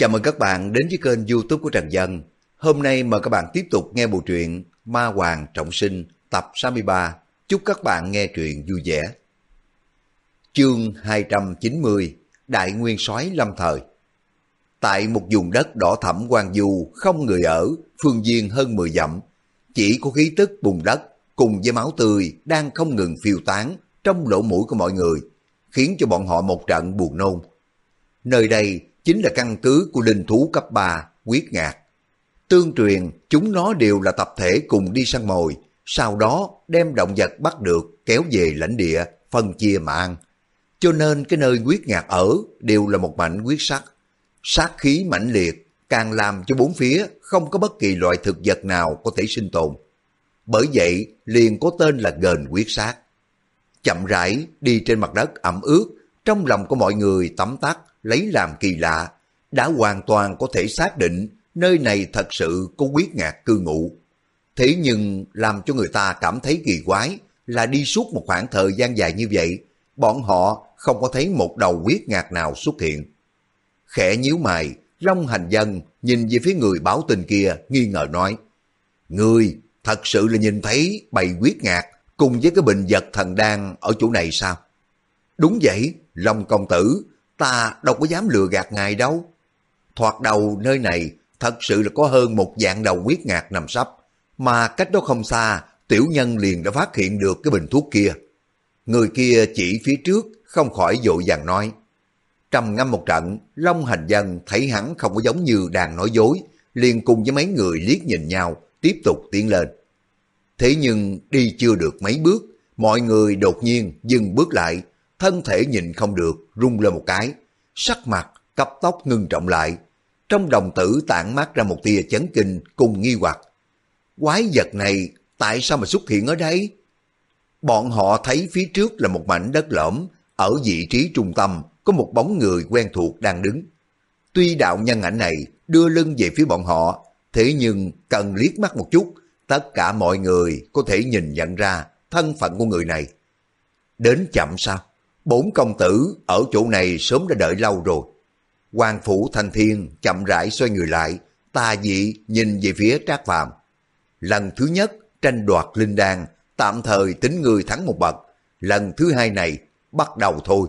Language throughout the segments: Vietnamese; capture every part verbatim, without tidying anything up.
Chào mừng các bạn đến với kênh YouTube của Trần Dân. Hôm nay mời các bạn tiếp tục nghe bộ truyện Ma Hoàng Trọng Sinh tập sáu mươi ba. Chúc các bạn nghe truyện vui vẻ. Chương hai trăm chín mươi, Đại Nguyên Soái lâm thời. Tại một vùng đất đỏ thẫm hoang vu không người ở, phương viên hơn mười dặm, chỉ có khí tức bùn đất cùng với máu tươi đang không ngừng phiêu tán trong lỗ mũi của mọi người, khiến cho bọn họ một trận buồn nôn. Nơi đây chính là căn cứ của linh thú cấp ba, Huyết Ngạc. Tương truyền, chúng nó đều là tập thể cùng đi săn mồi, sau đó đem động vật bắt được kéo về lãnh địa, phân chia mà ăn. Cho nên cái nơi Huyết Ngạc ở đều là một mảnh huyết sắc. Sát khí mãnh liệt, càng làm cho bốn phía không có bất kỳ loại thực vật nào có thể sinh tồn. Bởi vậy, liền có tên là Ghền Huyết Sát. Chậm rãi đi trên mặt đất ẩm ướt, trong lòng của mọi người tấm tắc, lấy làm kỳ lạ, đã hoàn toàn có thể xác định nơi này thật sự có Huyết Ngạc cư ngụ. Thế nhưng làm cho người ta cảm thấy kỳ quái là đi suốt một khoảng thời gian dài như vậy, bọn họ không có thấy một đầu Huyết Ngạc nào xuất hiện. Khẽ nhíu mày, Long Hành Dân nhìn về phía người báo tin kia, nghi ngờ nói: "Ngươi thật sự là nhìn thấy bầy Huyết Ngạc cùng với cái bình vật thần đan ở chỗ này sao?" "Đúng vậy, Long công tử, ta đâu có dám lừa gạt ngài đâu. Thoạt đầu nơi này thật sự là có hơn một vạn đầu Huyết Ngạc nằm sấp, mà cách đó không xa, tiểu nhân liền đã phát hiện được cái bình thuốc kia." Người kia chỉ phía trước, không khỏi vội vàng nói. Trầm ngâm một trận, Long Hành Dân thấy hắn không có giống như đang nói dối, liền cùng với mấy người liếc nhìn nhau, tiếp tục tiến lên. Thế nhưng đi chưa được mấy bước, mọi người đột nhiên dừng bước lại, thân thể nhìn không được, rung lên một cái, sắc mặt cấp tốc ngưng trọng lại. Trong đồng tử tản mát ra một tia chấn kinh cùng nghi hoặc. Quái vật này tại sao mà xuất hiện ở đây? Bọn họ thấy phía trước là một mảnh đất lõm, ở vị trí trung tâm có một bóng người quen thuộc đang đứng. Tuy đạo nhân ảnh này đưa lưng về phía bọn họ, thế nhưng cần liếc mắt một chút, tất cả mọi người có thể nhìn nhận ra thân phận của người này. Đến chậm sao? Bốn công tử ở chỗ này sớm đã đợi lâu rồi. Hoàng Phủ Thanh Thiên chậm rãi xoay người lại, tà dị nhìn về phía Trác Phàm. Lần thứ nhất tranh đoạt linh đan, tạm thời tính người thắng một bậc. Lần thứ hai này bắt đầu thôi.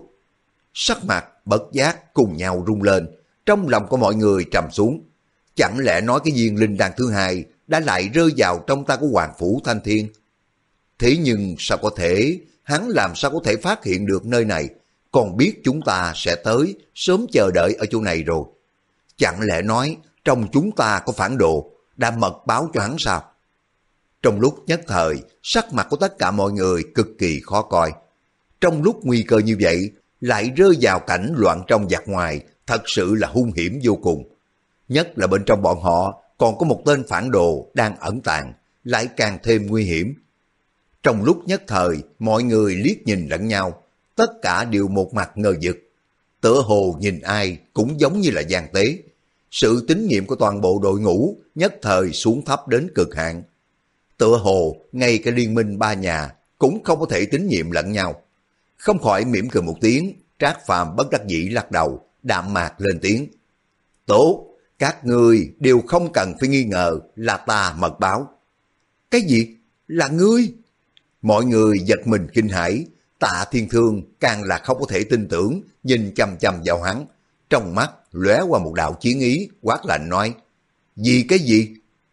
Sắc mặt bất giác cùng nhau rung lên, trong lòng của mọi người trầm xuống. Chẳng lẽ nói cái viên linh đan thứ hai đã lại rơi vào trong tay của Hoàng Phủ Thanh Thiên? Thế nhưng sao có thể, hắn làm sao có thể phát hiện được nơi này, còn biết chúng ta sẽ tới, sớm chờ đợi ở chỗ này rồi. Chẳng lẽ nói trong chúng ta có phản đồ, đã mật báo cho hắn sao? Trong lúc nhất thời, sắc mặt của tất cả mọi người cực kỳ khó coi. Trong lúc nguy cơ như vậy, lại rơi vào cảnh loạn trong giặc ngoài, thật sự là hung hiểm vô cùng. Nhất là bên trong bọn họ còn có một tên phản đồ đang ẩn tàng, lại càng thêm nguy hiểm. Trong lúc nhất thời, mọi người liếc nhìn lẫn nhau, tất cả đều một mặt ngờ vực. Tựa hồ nhìn ai cũng giống như là gian tế. Sự tín nhiệm của toàn bộ đội ngũ nhất thời xuống thấp đến cực hạn. Tựa hồ ngay cái liên minh ba nhà cũng không có thể tín nhiệm lẫn nhau. Không khỏi mỉm cười một tiếng, Trác Phàm bất đắc dĩ lắc đầu, đạm mạc lên tiếng. Tốt, các ngươi đều không cần phải nghi ngờ là ta mật báo. Cái gì? Là ngươi? Mọi người giật mình kinh hãi, Tạ Thiên Thương càng là không có thể tin tưởng, nhìn chằm chằm vào hắn, trong mắt lóe qua một đạo chiến ý, quát lạnh nói: Gì cái gì?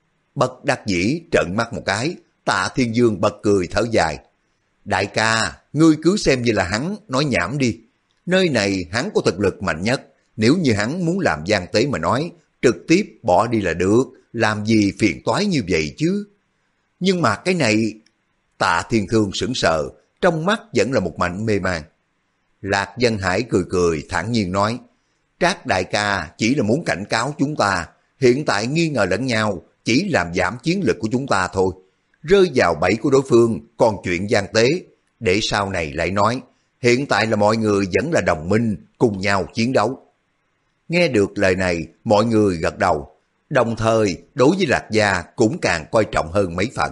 Bất đắc dĩ trợn mắt một cái, Tạ Thiên Dương bật cười thở dài. Đại ca, ngươi cứ xem như là hắn nói nhảm đi. Nơi này hắn có thực lực mạnh nhất, nếu như hắn muốn làm gian tế mà nói, trực tiếp bỏ đi là được, làm gì phiền toái như vậy chứ? Nhưng mà cái này... Tạ Thiên Thương sững sờ, trong mắt vẫn là một mảnh mê man. Lạc Dân Hải cười cười thản nhiên nói: Trác đại ca chỉ là muốn cảnh cáo chúng ta, hiện tại nghi ngờ lẫn nhau chỉ làm giảm chiến lực của chúng ta thôi. Rơi vào bẫy của đối phương còn chuyện gian tế, để sau này lại nói. Hiện tại là mọi người vẫn là đồng minh, cùng nhau chiến đấu. Nghe được lời này, mọi người gật đầu, đồng thời đối với Lạc Gia cũng càng coi trọng hơn mấy phần.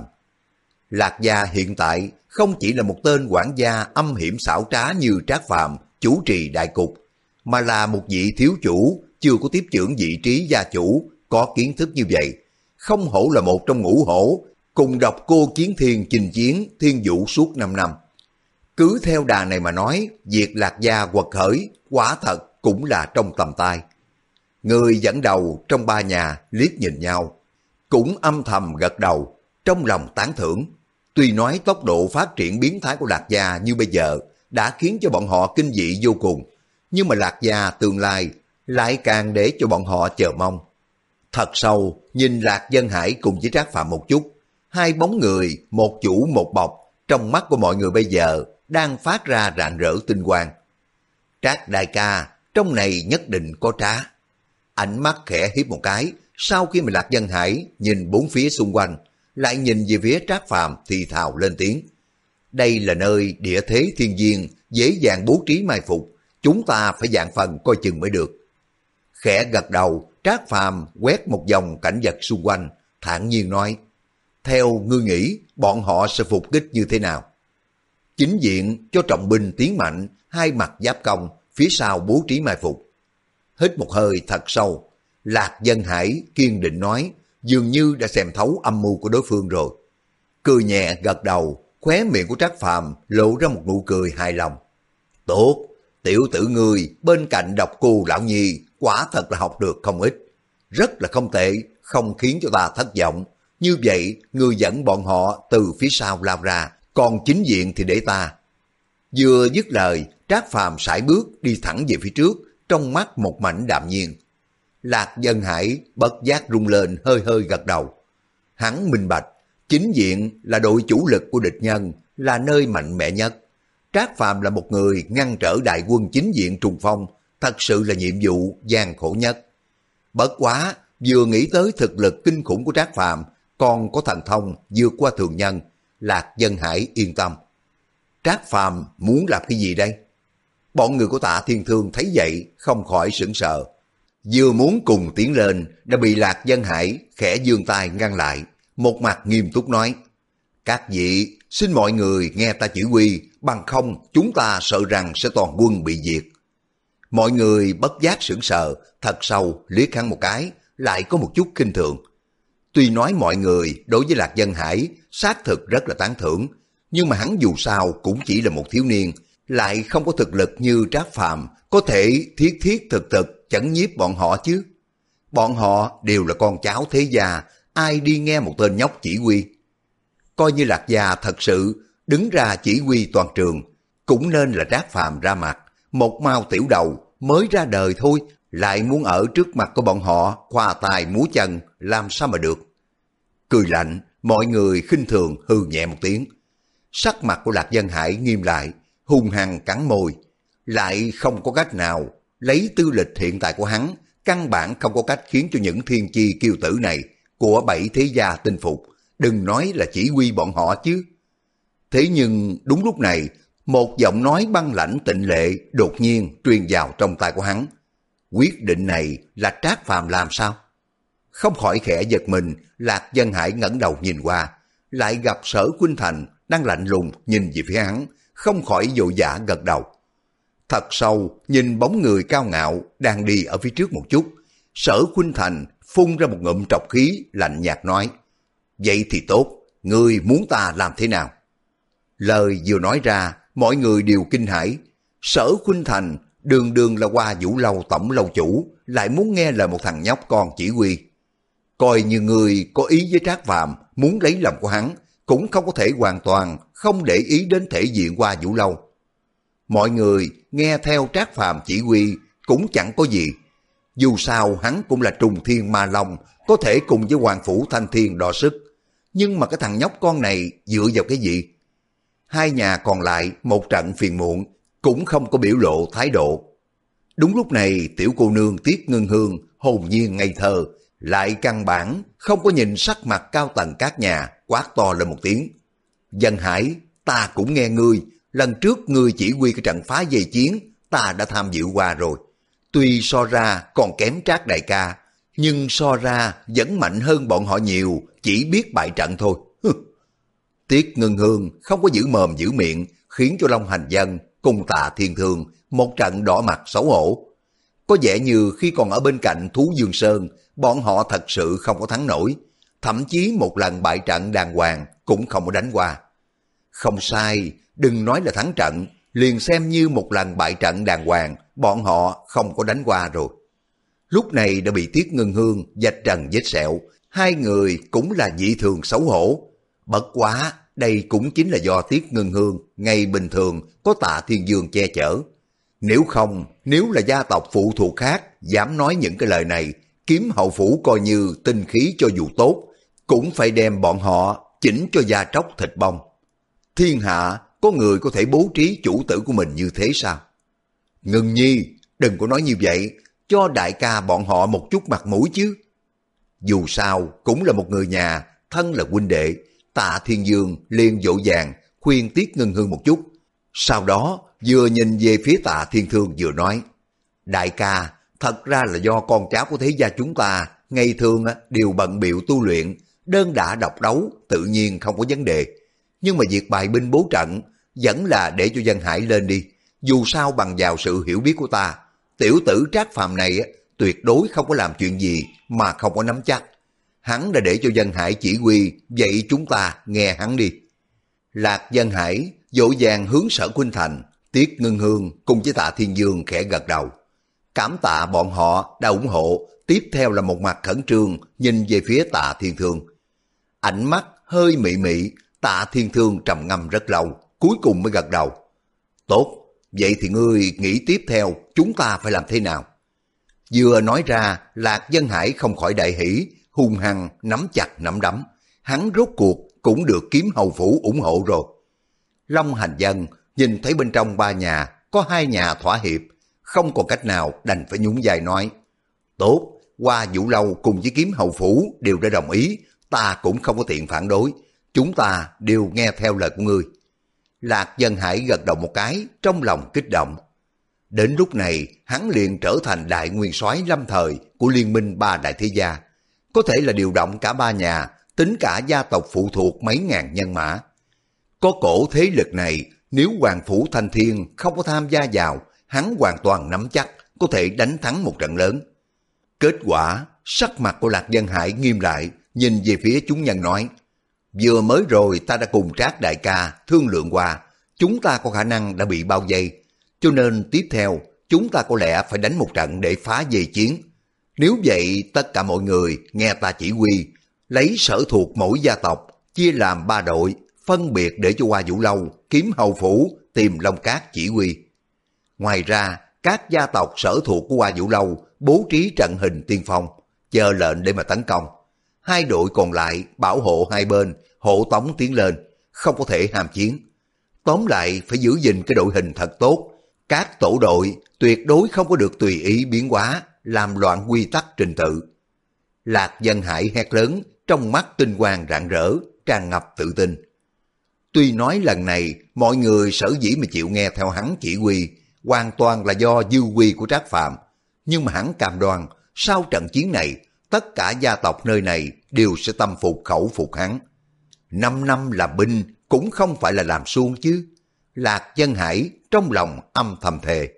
Lạc Gia hiện tại không chỉ là một tên quản gia âm hiểm xảo trá như Trác Phàm chủ trì đại cục, mà là một vị thiếu chủ chưa có tiếp trưởng vị trí gia chủ, có kiến thức như vậy. Không hổ là một trong ngũ hổ, cùng độc cô Chiến Thiên chinh chiến thiên vũ suốt năm năm. Cứ theo đà này mà nói, việc Lạc Gia quật khởi quả thật cũng là trong tầm tay. Người dẫn đầu trong ba nhà liếc nhìn nhau, cũng âm thầm gật đầu, trong lòng tán thưởng. Tuy nói tốc độ phát triển biến thái của Lạc Gia như bây giờ đã khiến cho bọn họ kinh dị vô cùng, nhưng mà Lạc Gia tương lai lại càng để cho bọn họ chờ mong. Thật sâu, nhìn Lạc Dân Hải cùng với Trác Phàm một chút, hai bóng người, một chủ một bọc, trong mắt của mọi người bây giờ đang phát ra rạng rỡ tinh quang. Trác đại ca, trong này nhất định có trá. Ánh mắt khẽ hiếp một cái, sau khi mà Lạc Dân Hải nhìn bốn phía xung quanh, lại nhìn về phía Trác Phàm thì thào lên tiếng. Đây là nơi địa thế thiên nhiên, dễ dàng bố trí mai phục, chúng ta phải dạng phần coi chừng mới được. Khẽ gật đầu, Trác Phàm quét một vòng cảnh vật xung quanh, thản nhiên nói, theo ngươi nghĩ, bọn họ sẽ phục kích như thế nào? Chính diện cho trọng binh tiến mạnh, hai mặt giáp công, phía sau bố trí mai phục. Hít một hơi thật sâu, Lạc Dân Hải kiên định nói, dường như đã xem thấu âm mưu của đối phương rồi. Cười nhẹ gật đầu, khóe miệng của Trác Phàm lộ ra một nụ cười hài lòng. Tốt, tiểu tử ngươi bên cạnh độc cô lão nhi quả thật là học được không ít. Rất là không tệ, không khiến cho ta thất vọng. Như vậy, ngươi dẫn bọn họ từ phía sau lao ra, còn chính diện thì để ta. Vừa dứt lời, Trác Phàm sải bước đi thẳng về phía trước, trong mắt một mảnh đạm nhiên. Lạc Dân Hải bất giác rung lên hơi hơi gật đầu. Hắn minh bạch, chính diện là đội chủ lực của địch nhân, là nơi mạnh mẽ nhất. Trác Phàm là một người ngăn trở đại quân chính diện trùng phong, thật sự là nhiệm vụ gian khổ nhất. Bất quá, vừa nghĩ tới thực lực kinh khủng của Trác Phàm, còn có thần thông vượt qua thường nhân, Lạc Dân Hải yên tâm. Trác Phàm muốn làm cái gì đây? Bọn người của Tạ Thiên Thương thấy vậy không khỏi sửng sợ. Vừa muốn cùng tiến lên đã bị Lạc Dân Hải khẽ giương tay ngăn lại, một mặt nghiêm túc nói, các vị xin mọi người nghe ta chỉ huy, bằng không chúng ta sợ rằng sẽ toàn quân bị diệt. Mọi người bất giác sửng sợ, thật sâu liếc hắn một cái, lại có một chút kinh thường. Tuy nói mọi người đối với Lạc Dân Hải xác thực rất là tán thưởng, nhưng mà hắn dù sao cũng chỉ là một thiếu niên, lại không có thực lực như Trác Phàm có thể thiết thiết thực thực chấn nhiếp bọn họ chứ. Bọn họ đều là con cháu thế gia, ai đi nghe một tên nhóc chỉ huy. Coi như Lạc Gia thật sự đứng ra chỉ huy toàn trường, cũng nên là Trác Phàm ra mặt, một mao tiểu đầu mới ra đời thôi, lại muốn ở trước mặt của bọn họ khoa tài múa chân, làm sao mà được. Cười lạnh, mọi người khinh thường hừ nhẹ một tiếng. Sắc mặt của Lạc Dân Hải nghiêm lại, hung hăng cắn môi, lại không có cách nào, lấy tư lịch hiện tại của hắn, căn bản không có cách khiến cho những thiên chi kiêu tử này của bảy thế gia tinh phục, đừng nói là chỉ huy bọn họ chứ. Thế nhưng đúng lúc này, một giọng nói băng lãnh tịnh lệ đột nhiên truyền vào trong tai của hắn. Quyết định này là Trác Phàm làm sao? Không khỏi khẽ giật mình, Lạc Dân Hải ngẩng đầu nhìn qua, lại gặp Sở Khuynh Thành đang lạnh lùng nhìn về phía hắn, không khỏi vội vã gật đầu. Thật sâu nhìn bóng người cao ngạo đang đi ở phía trước một chút, Sở Khuynh Thành phun ra một ngụm trọc khí lạnh nhạt nói, vậy thì tốt, ngươi muốn ta làm thế nào? Lời vừa nói ra, mọi người đều kinh hãi. Sở Khuynh Thành đường đường là Hoa Vũ Lâu tổng lâu chủ, lại muốn nghe lời một thằng nhóc con chỉ huy. Coi như người có ý với Trác Phàm muốn lấy lòng của hắn, cũng không có thể hoàn toàn không để ý đến thể diện Hoa Vũ Lâu. Mọi người nghe theo Trác Phàm chỉ huy cũng chẳng có gì. Dù sao hắn cũng là trùng thiên ma long, có thể cùng với Hoàng Phủ Thanh Thiên đọ sức. Nhưng mà cái thằng nhóc con này dựa vào cái gì? Hai nhà còn lại một trận phiền muộn, cũng không có biểu lộ thái độ. Đúng lúc này tiểu cô nương Tiết Ngân Hương hồn nhiên ngây thơ, lại căn bản không có nhìn sắc mặt cao tầng các nhà, quát to lên một tiếng. Dân Hải, ta cũng nghe ngươi, lần trước ngươi chỉ huy cái trận phá dây chiến, ta đã tham dự qua rồi. Tuy so ra còn kém Trác đại ca, nhưng so ra vẫn mạnh hơn bọn họ nhiều, chỉ biết bại trận thôi. Tiết Ngân Hương không có giữ mồm giữ miệng, khiến cho Long Hành Dân cùng Tạ Thiên Thương một trận đỏ mặt xấu hổ. Có vẻ như khi còn ở bên cạnh Thú Dương Sơn, bọn họ thật sự không có thắng nổi. Thậm chí một lần bại trận đàng hoàng cũng không có đánh qua. Không sai, đừng nói là thắng trận, liền xem như một lần bại trận đàng hoàng, bọn họ không có đánh qua rồi. Lúc này đã bị Tiết Ngân Hương vạch trần vết sẹo, hai người cũng là dị thường xấu hổ. Bất quá, đây cũng chính là do Tiết Ngân Hương ngày bình thường có Tạ Thiên Dương che chở. Nếu không, nếu là gia tộc phụ thuộc khác dám nói những cái lời này, Kiếm Hậu Phủ coi như tinh khí cho dù tốt, cũng phải đem bọn họ chỉnh cho da tróc thịt bong. Thiên hạ có người có thể bố trí chủ tử của mình như thế sao? Ngân Nhi, đừng có nói như vậy, cho đại ca bọn họ một chút mặt mũi chứ. Dù sao cũng là một người nhà, thân là huynh đệ. Tạ Thiên Dương liền dỗ dàng khuyên Tiết Ngân Hương một chút. Sau đó vừa nhìn về phía Tạ Thiên Thương vừa nói, đại ca, thật ra là do con cháu của thế gia chúng ta ngày thường đều bận bịu tu luyện, đơn đả độc đấu tự nhiên không có vấn đề. Nhưng mà việc bài binh bố trận vẫn là để cho Dân Hải lên đi. Dù sao bằng vào sự hiểu biết của ta, tiểu tử Trác Phàm này tuyệt đối không có làm chuyện gì mà không có nắm chắc. Hắn đã để cho Dân Hải chỉ huy, vậy chúng ta nghe hắn đi. Lạc Dân Hải dỗ dàng hướng Sở Khuynh Thành, Tiết Ngân Hương cùng với Tạ Thiên Dương khẽ gật đầu. Cảm tạ bọn họ đã ủng hộ, tiếp theo là một mặt khẩn trương nhìn về phía Tạ Thiên Thương. Ánh mắt hơi mị mị, Tạ Thiên Thương trầm ngâm rất lâu, cuối cùng mới gật đầu. Tốt, vậy thì ngươi nghĩ tiếp theo chúng ta phải làm thế nào? Vừa nói ra, Lạc Dân Hải không khỏi đại hỉ, hung hăng nắm chặt nắm đấm. Hắn rốt cuộc cũng được Kiếm Hầu Phủ ủng hộ rồi. Long Hành Dân nhìn thấy bên trong ba nhà có hai nhà thỏa hiệp, không còn cách nào đành phải nhún vai nói, tốt, Hoa Vũ Lâu cùng với Kiếm Hầu Phủ đều đã đồng ý, ta cũng không có tiện phản đối, chúng ta đều nghe theo lời của ngươi. Lạc Dân Hải gật đầu một cái, trong lòng kích động. Đến lúc này, hắn liền trở thành đại nguyên soái lâm thời của liên minh ba đại thế gia, có thể là điều động cả ba nhà, tính cả gia tộc phụ thuộc mấy ngàn nhân mã. Có cổ thế lực này, nếu Hoàng Phủ Thanh Thiên không có tham gia vào, hắn hoàn toàn nắm chắc có thể đánh thắng một trận lớn. Kết quả, sắc mặt của Lạc Dân Hải nghiêm lại, nhìn về phía chúng nhân nói, vừa mới rồi ta đã cùng Trác đại ca thương lượng qua, chúng ta có khả năng đã bị bao vây, cho nên tiếp theo chúng ta có lẽ phải đánh một trận để phá dây chiến. Nếu vậy tất cả mọi người nghe ta chỉ huy, lấy sở thuộc mỗi gia tộc, chia làm ba đội, phân biệt để cho Hoa Vũ Lâu, Kiếm Hầu Phủ tìm Long Cát chỉ huy. Ngoài ra, các gia tộc sở thuộc của Hoa Vũ Lâu bố trí trận hình tiên phong, chờ lệnh để mà tấn công. Hai đội còn lại bảo hộ hai bên, hộ tống tiến lên, không có thể ham chiến. Tóm lại phải giữ gìn cái đội hình thật tốt. Các tổ đội tuyệt đối không có được tùy ý biến hóa, làm loạn quy tắc trình tự. Lạc Dân Hải hét lớn, trong mắt tinh quang rạng rỡ, tràn ngập tự tin. Tuy nói lần này mọi người sở dĩ mà chịu nghe theo hắn chỉ huy, hoàn toàn là do dư quy của Trác Phàm, nhưng mà hắn cam đoan sau trận chiến này, tất cả gia tộc nơi này đều sẽ tâm phục khẩu phục hắn. Năm năm làm binh cũng không phải là làm suông chứ. Lạc Dân Hải trong lòng âm thầm thề.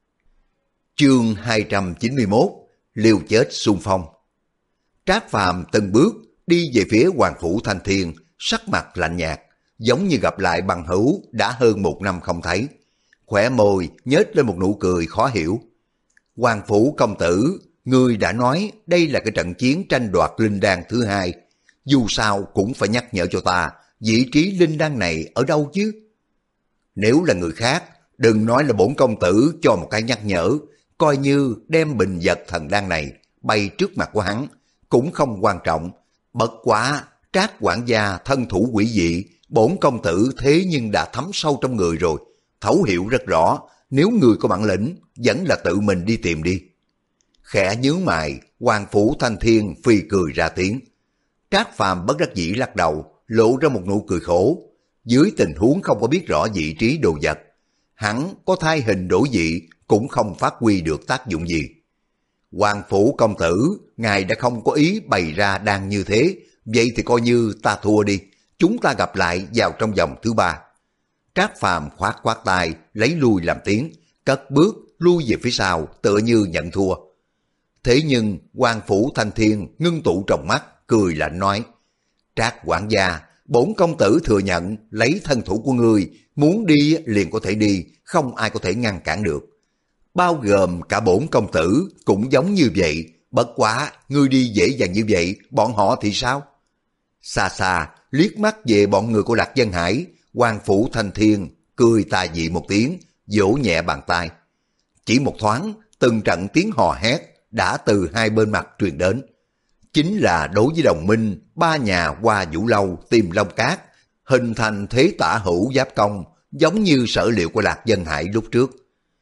Chương hai trăm chín mươi mốt, liều chết xung phong. Trác Phàm từng bước đi về phía Hoàng Phủ Thanh Thiên, sắc mặt lạnh nhạt, giống như gặp lại bằng hữu đã hơn một năm không thấy. Khỏe môi nhếch lên một nụ cười khó hiểu. Hoàng Phủ công tử, ngươi đã nói đây là cái trận chiến tranh đoạt linh đan thứ hai. Dù sao cũng phải nhắc nhở cho ta, vị trí linh đan này ở đâu chứ? Nếu là người khác, đừng nói là bổn công tử cho một cái nhắc nhở, coi như đem bình vật thần đan này bay trước mặt của hắn, cũng không quan trọng. Bất quá, Trác quản gia thân thủ quỷ dị, bổn công tử thế nhưng đã thấm sâu trong người rồi, thấu hiểu rất rõ, nếu người có bản lĩnh, vẫn là tự mình đi tìm đi. Khẽ nhướng mày, Hoàng Phủ Thanh Thiên phì cười ra tiếng. Trác Phàm bất đắc dĩ lắc đầu, lộ ra một nụ cười khổ. Dưới tình huống không có biết rõ vị trí đồ vật, hắn có thay hình đổi dị cũng không phát huy được tác dụng gì. Hoàng Phủ công tử, ngài đã không có ý bày ra đan như thế, vậy thì coi như ta thua đi, chúng ta gặp lại vào trong vòng thứ ba. Trác Phàm khoát khoát tay, lấy lui làm tiếng, cất bước lui về phía sau tựa như nhận thua. Thế nhưng Hoàng Phủ Thanh Thiên ngưng tụ trong mắt, cười lạnh nói: Trác quản gia, bổn công tử thừa nhận lấy thân thủ của ngươi, muốn đi liền có thể đi, không ai có thể ngăn cản được. Bao gồm cả bổn công tử cũng giống như vậy, bất quá ngươi đi dễ dàng như vậy, bọn họ thì sao? Xa xa liếc mắt về bọn người của Lạc Dân Hải, Hoàng Phủ Thanh Thiên cười tà dị một tiếng, vỗ nhẹ bàn tay. Chỉ một thoáng, từng trận tiếng hò hét đã từ hai bên mặt truyền đến. Chính là đối với đồng minh ba nhà Hoa Vũ Lâu tìm Long Cát, hình thành thế tả hữu giáp công, giống như sở liệu của Lạc Dân Hải lúc trước.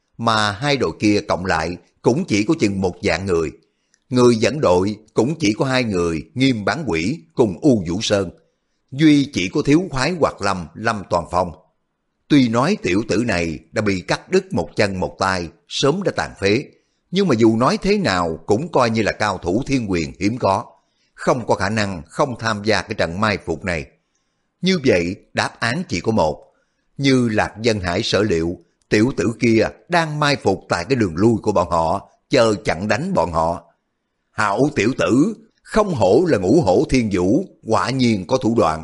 Mà hai đội kia cộng lại cũng chỉ có chừng một vạn người. Người dẫn đội cũng chỉ có hai người, Nghiêm Bán Quỷ cùng U Vũ Sơn. Duy chỉ có thiếu khoái Hoạt Lâm, Lâm Toàn Phong. Tuy nói tiểu tử này đã bị cắt đứt một chân một tay, sớm đã tàn phế, nhưng mà dù nói thế nào cũng coi như là cao thủ thiên quyền hiếm có, không có khả năng không tham gia cái trận mai phục này. Như vậy đáp án chỉ có một, như Lạc Dân Hải sở liệu, tiểu tử kia đang mai phục tại cái đường lui của bọn họ, chờ chặn đánh bọn họ. Hảo tiểu tử, không hổ là ngũ hổ thiên vũ, quả nhiên có thủ đoạn.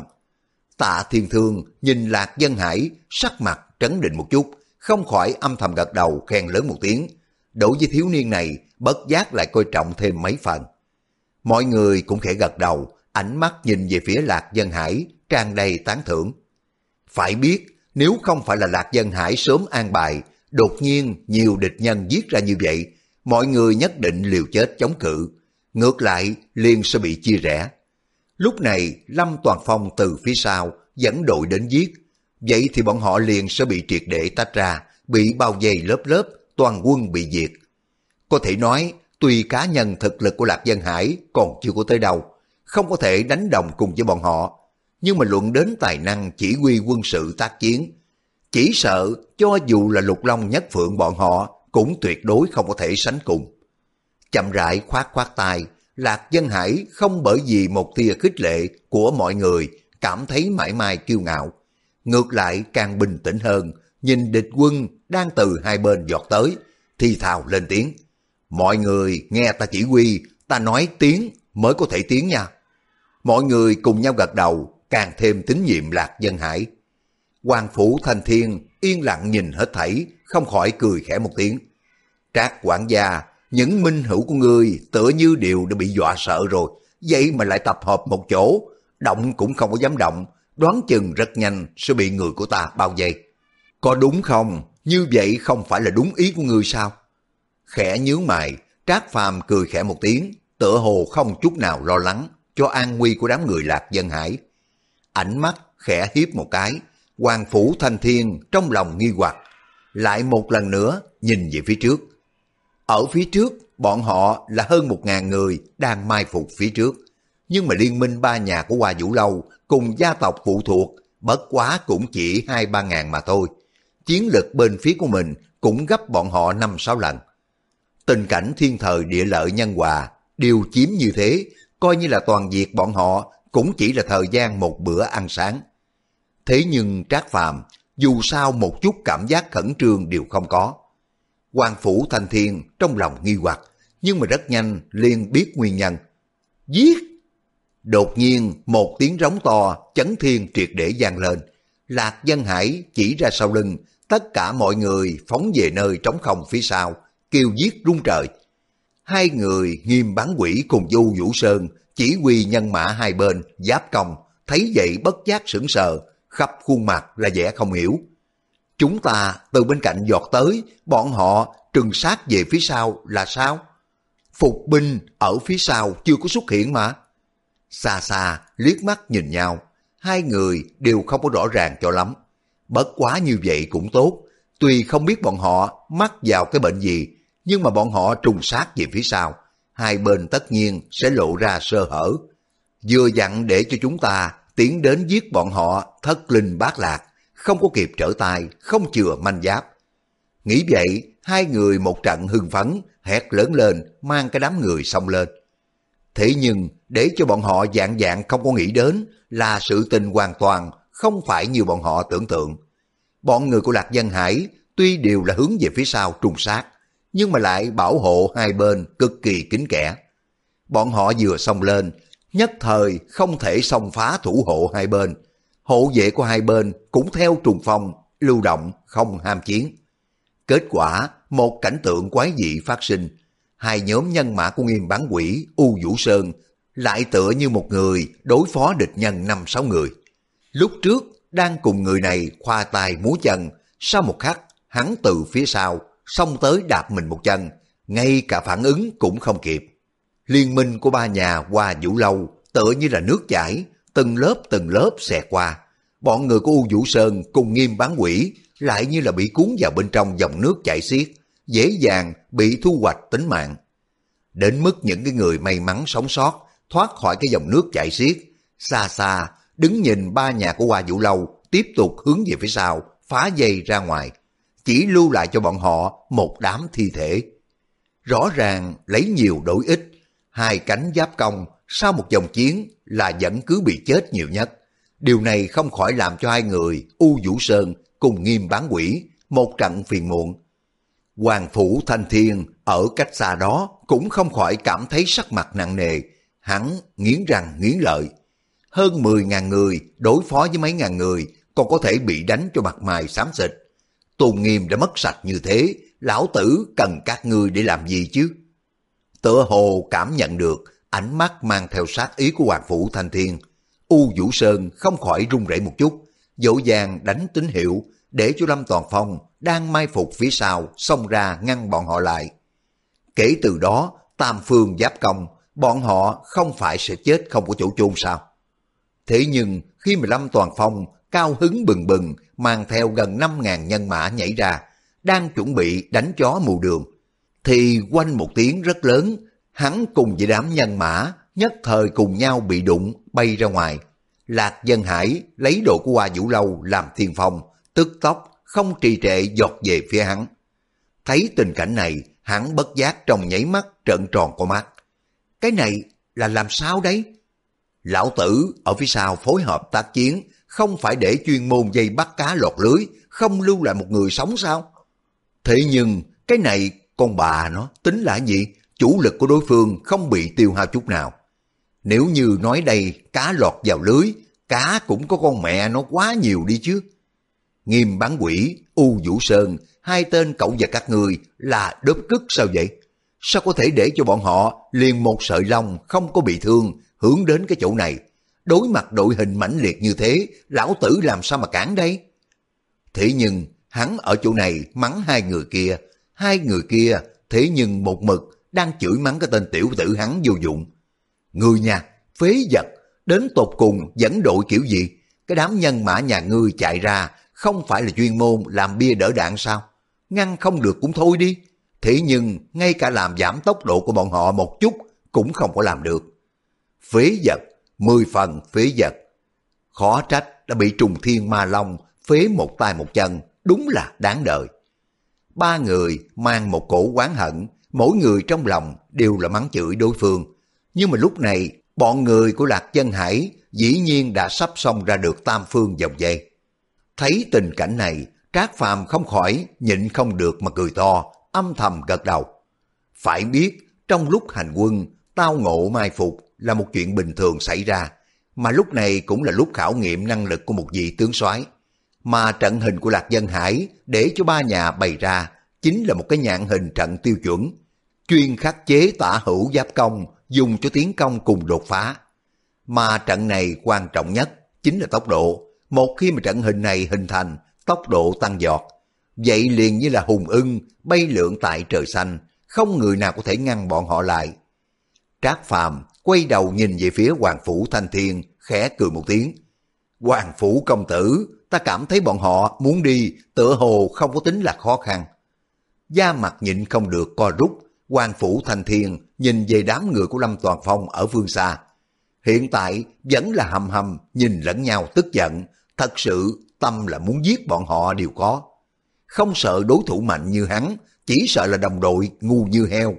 Tạ Thiên Thương nhìn Lạc Dân Hải, sắc mặt trấn định một chút, không khỏi âm thầm gật đầu khen lớn một tiếng. Đối với thiếu niên này, bất giác lại coi trọng thêm mấy phần. Mọi người cũng khẽ gật đầu, ánh mắt nhìn về phía Lạc Dân Hải, tràn đầy tán thưởng. Phải biết, nếu không phải là Lạc Dân Hải sớm an bài, đột nhiên nhiều địch nhân giết ra như vậy, mọi người nhất định liều chết chống cự, ngược lại liền sẽ bị chia rẽ. Lúc này Lâm Toàn Phong từ phía sau dẫn đội đến giết, vậy thì bọn họ liền sẽ bị triệt để tách ra, bị bao vây lớp lớp, toàn quân bị diệt. Có thể nói, tuy cá nhân thực lực của Lạc Dân Hải còn chưa có tới đâu, không có thể đánh đồng cùng với bọn họ, nhưng mà luận đến tài năng chỉ huy quân sự tác chiến, chỉ sợ cho dù là Lục Long Nhất Phượng bọn họ cũng tuyệt đối không có thể sánh cùng. Chậm rãi khoát khoát tay, Lạc Dân Hải không bởi vì một tia khích lệ của mọi người cảm thấy mãi mai kiêu ngạo, ngược lại càng bình tĩnh hơn, nhìn địch quân đang từ hai bên giọt tới, thì thào lên tiếng: Mọi người nghe ta chỉ huy, ta nói tiếng mới có thể tiếng nha. Mọi người cùng nhau gật đầu, càng thêm tín nhiệm Lạc Dân Hải. Hoàng Phủ Thanh Thiên yên lặng nhìn hết thảy, không khỏi cười khẽ một tiếng. Trác quản gia, những minh hữu của ngươi tựa như đều đã bị dọa sợ rồi, vậy mà lại tập hợp một chỗ, động cũng không có dám động, đoán chừng rất nhanh sẽ bị người của ta bao vây. Có đúng không? Như vậy không phải là đúng ý của ngươi sao? Khẽ nhướng mày, Trác Phàm cười khẽ một tiếng, tựa hồ không chút nào lo lắng cho an nguy của đám người Lạc Dân Hải. Ánh mắt khẽ hiếp một cái, Hoàng Phủ Thanh Thiên trong lòng nghi hoặc, lại một lần nữa nhìn về phía trước. Ở phía trước, bọn họ là hơn một ngàn người đang mai phục phía trước, nhưng mà liên minh ba nhà của Hoa Vũ Lâu cùng gia tộc phụ thuộc bất quá cũng chỉ hai ba ngàn mà thôi. Chiến lực bên phía của mình cũng gấp bọn họ năm sáu lần. Tình cảnh thiên thời địa lợi nhân hòa đều chiếm như thế, coi như là toàn diệt bọn họ cũng chỉ là thời gian một bữa ăn sáng. Thế nhưng Trác Phàm dù sao một chút cảm giác khẩn trương đều không có. Hoàng Phủ Thanh Thiên trong lòng nghi hoặc, nhưng mà rất nhanh liền biết nguyên nhân. Giết! Đột nhiên một tiếng rống to chấn thiên triệt để vang lên. Lạc Dân Hải chỉ ra sau lưng, tất cả mọi người phóng về nơi trống không phía sau, kêu giết rung trời. Hai người Nghiêm Bán Quỷ cùng Du Vũ Sơn chỉ huy nhân mã hai bên giáp công, thấy vậy bất giác sững sờ, khắp khuôn mặt là vẻ không hiểu. Chúng ta từ bên cạnh giọt tới, bọn họ trừng sát về phía sau là sao? Phục binh ở phía sau chưa có xuất hiện mà. Xa xa liếc mắt nhìn nhau, hai người đều không có rõ ràng cho lắm. Bất quá như vậy cũng tốt, tuy không biết bọn họ mắc vào cái bệnh gì, nhưng mà bọn họ trùng sát về phía sau, hai bên tất nhiên sẽ lộ ra sơ hở. Vừa dặn để cho chúng ta tiến đến giết bọn họ thất linh bát lạc, không có kịp trở tay, không chừa manh giáp. Nghĩ vậy, hai người một trận hưng phấn, hét lớn lên, mang cái đám người xông lên. Thế nhưng, để cho bọn họ dạng dạng không có nghĩ đến là sự tình hoàn toàn không phải như bọn họ tưởng tượng. Bọn người của Lạc Dân Hải tuy đều là hướng về phía sau trùng sát, nhưng mà lại bảo hộ hai bên cực kỳ kín kẽ. Bọn họ vừa xông lên, nhất thời không thể xông phá thủ hộ hai bên. Hộ vệ của hai bên cũng theo trùng phong, lưu động, không ham chiến. Kết quả, một cảnh tượng quái dị phát sinh. Hai nhóm nhân mã của Nghiêm Bán Quỷ, U Vũ Sơn lại tựa như một người đối phó địch nhân năm sáu người. Lúc trước đang cùng người này khoa tay múa chân, sau một khắc hắn từ phía sau xông tới đạp mình một chân, ngay cả phản ứng cũng không kịp. Liên minh của ba nhà Hoa Vũ Lâu tựa như là nước chảy, từng lớp từng lớp xẹt qua. Bọn người của U Vũ Sơn cùng Nghiêm Bán Quỷ lại như là bị cuốn vào bên trong dòng nước chảy xiết, dễ dàng bị thu hoạch tính mạng. Đến mức những cái người may mắn sống sót thoát khỏi cái dòng nước chảy xiết, xa xa đứng nhìn ba nhà của Hoa Vũ Lâu tiếp tục hướng về phía sau phá dây ra ngoài, chỉ lưu lại cho bọn họ một đám thi thể. Rõ ràng lấy nhiều đổi ít, hai cánh giáp công sau một vòng chiến là vẫn cứ bị chết nhiều nhất. Điều này không khỏi làm cho hai người U Vũ Sơn cùng Nghiêm Bán Quỷ một trận phiền muộn. Hoàng Phủ Thanh Thiên ở cách xa đó cũng không khỏi cảm thấy sắc mặt nặng nề, hắn nghiến răng nghiến lợi. Hơn mười ngàn người đối phó với mấy ngàn người còn có thể bị đánh cho mặt mày xám xịt. Tôn Nghiêm đã mất sạch như thế, lão tử cần các ngươi để làm gì chứ? Tựa hồ cảm nhận được ánh mắt mang theo sát ý của Hoàng Phủ Thanh Thiên, U Vũ Sơn không khỏi run rẩy một chút, dỗ dàng đánh tín hiệu để cho Lâm Toàn Phong đang mai phục phía sau xông ra ngăn bọn họ lại. Kể từ đó, tam phương giáp công, bọn họ không phải sẽ chết không có chỗ chôn sao? Thế nhưng khi mà Lâm Toàn Phong cao hứng bừng bừng mang theo gần năm ngàn nhân mã nhảy ra, đang chuẩn bị đánh chó mù đường, thì quanh một tiếng rất lớn, hắn cùng với đám nhân mã nhất thời cùng nhau bị đụng bay ra ngoài. Lạc Dân Hải lấy đội của Hoa Vũ Lâu làm tiên phong, tức tốc không trì trệ giọt về phía hắn. Thấy tình cảnh này, hắn bất giác trong nháy mắt trợn tròn con mắt. Cái này là làm sao đấy? Lão tử ở phía sau phối hợp tác chiến, không phải để chuyên môn dây bắt cá lọt lưới, không lưu lại một người sống sao? Thế nhưng cái này con bà nó tính là gì? Chủ lực của đối phương không bị tiêu hao chút nào. Nếu như nói đây cá lọt vào lưới, cá cũng có con mẹ nó quá nhiều đi chứ. Nghiêm Bán Quỷ, U Vũ Sơn, hai tên cậu và các người là đớp cức sao vậy? Sao có thể để cho bọn họ liền một sợi lông không có bị thương hướng đến cái chỗ này? Đối mặt đội hình mãnh liệt như thế, lão tử làm sao mà cản đây? Thế nhưng hắn ở chỗ này mắng hai người kia, hai người kia thế nhưng một mực đang chửi mắng cái tên tiểu tử hắn vô dụng. Người nhà, phế vật, đến tột cùng dẫn đội kiểu gì? Cái đám nhân mã nhà ngươi chạy ra không phải là chuyên môn làm bia đỡ đạn sao? Ngăn không được cũng thôi đi. Thế nhưng ngay cả làm giảm tốc độ của bọn họ một chút cũng không có làm được. Phế vật, mười phần phế vật. Khó trách đã bị trùng thiên ma long phế một tay một chân, đúng là đáng đời. Ba người mang một cổ oán hận, mỗi người trong lòng đều là mắng chửi đối phương. Nhưng mà lúc này, bọn người của Lạc Dân Hải dĩ nhiên đã sắp xông ra được tam phương vòng dây. Thấy tình cảnh này, Trác Phàm không khỏi nhịn không được mà cười to, âm thầm gật đầu. Phải biết, trong lúc hành quân, tao ngộ mai phục là một chuyện bình thường xảy ra, mà lúc này cũng là lúc khảo nghiệm năng lực của một vị tướng soái. Mà trận hình của Lạc Dân Hải để cho ba nhà bày ra chính là một cái nhạn hình trận tiêu chuẩn, chuyên khắc chế tả hữu giáp công, dùng cho tiến công cùng đột phá. Mà trận này quan trọng nhất chính là tốc độ. Một khi mà trận hình này hình thành, tốc độ tăng giọt, vậy liền như là hùng ưng bay lượn tại trời xanh, không người nào có thể ngăn bọn họ lại. Trác Phàm quay đầu nhìn về phía Hoàng Phủ Thanh Thiên, khẽ cười một tiếng. Hoàng Phủ công tử, ta cảm thấy bọn họ muốn đi tựa hồ không có tính là khó khăn. Da mặt nhịn không được co rút, Hoàng Phủ Thanh Thiên nhìn về đám người của Lâm Toàn Phong ở phương xa. Hiện tại vẫn là hầm hầm nhìn lẫn nhau tức giận, thật sự tâm là muốn giết bọn họ đều có. Không sợ đối thủ mạnh như hắn, chỉ sợ là đồng đội ngu như heo.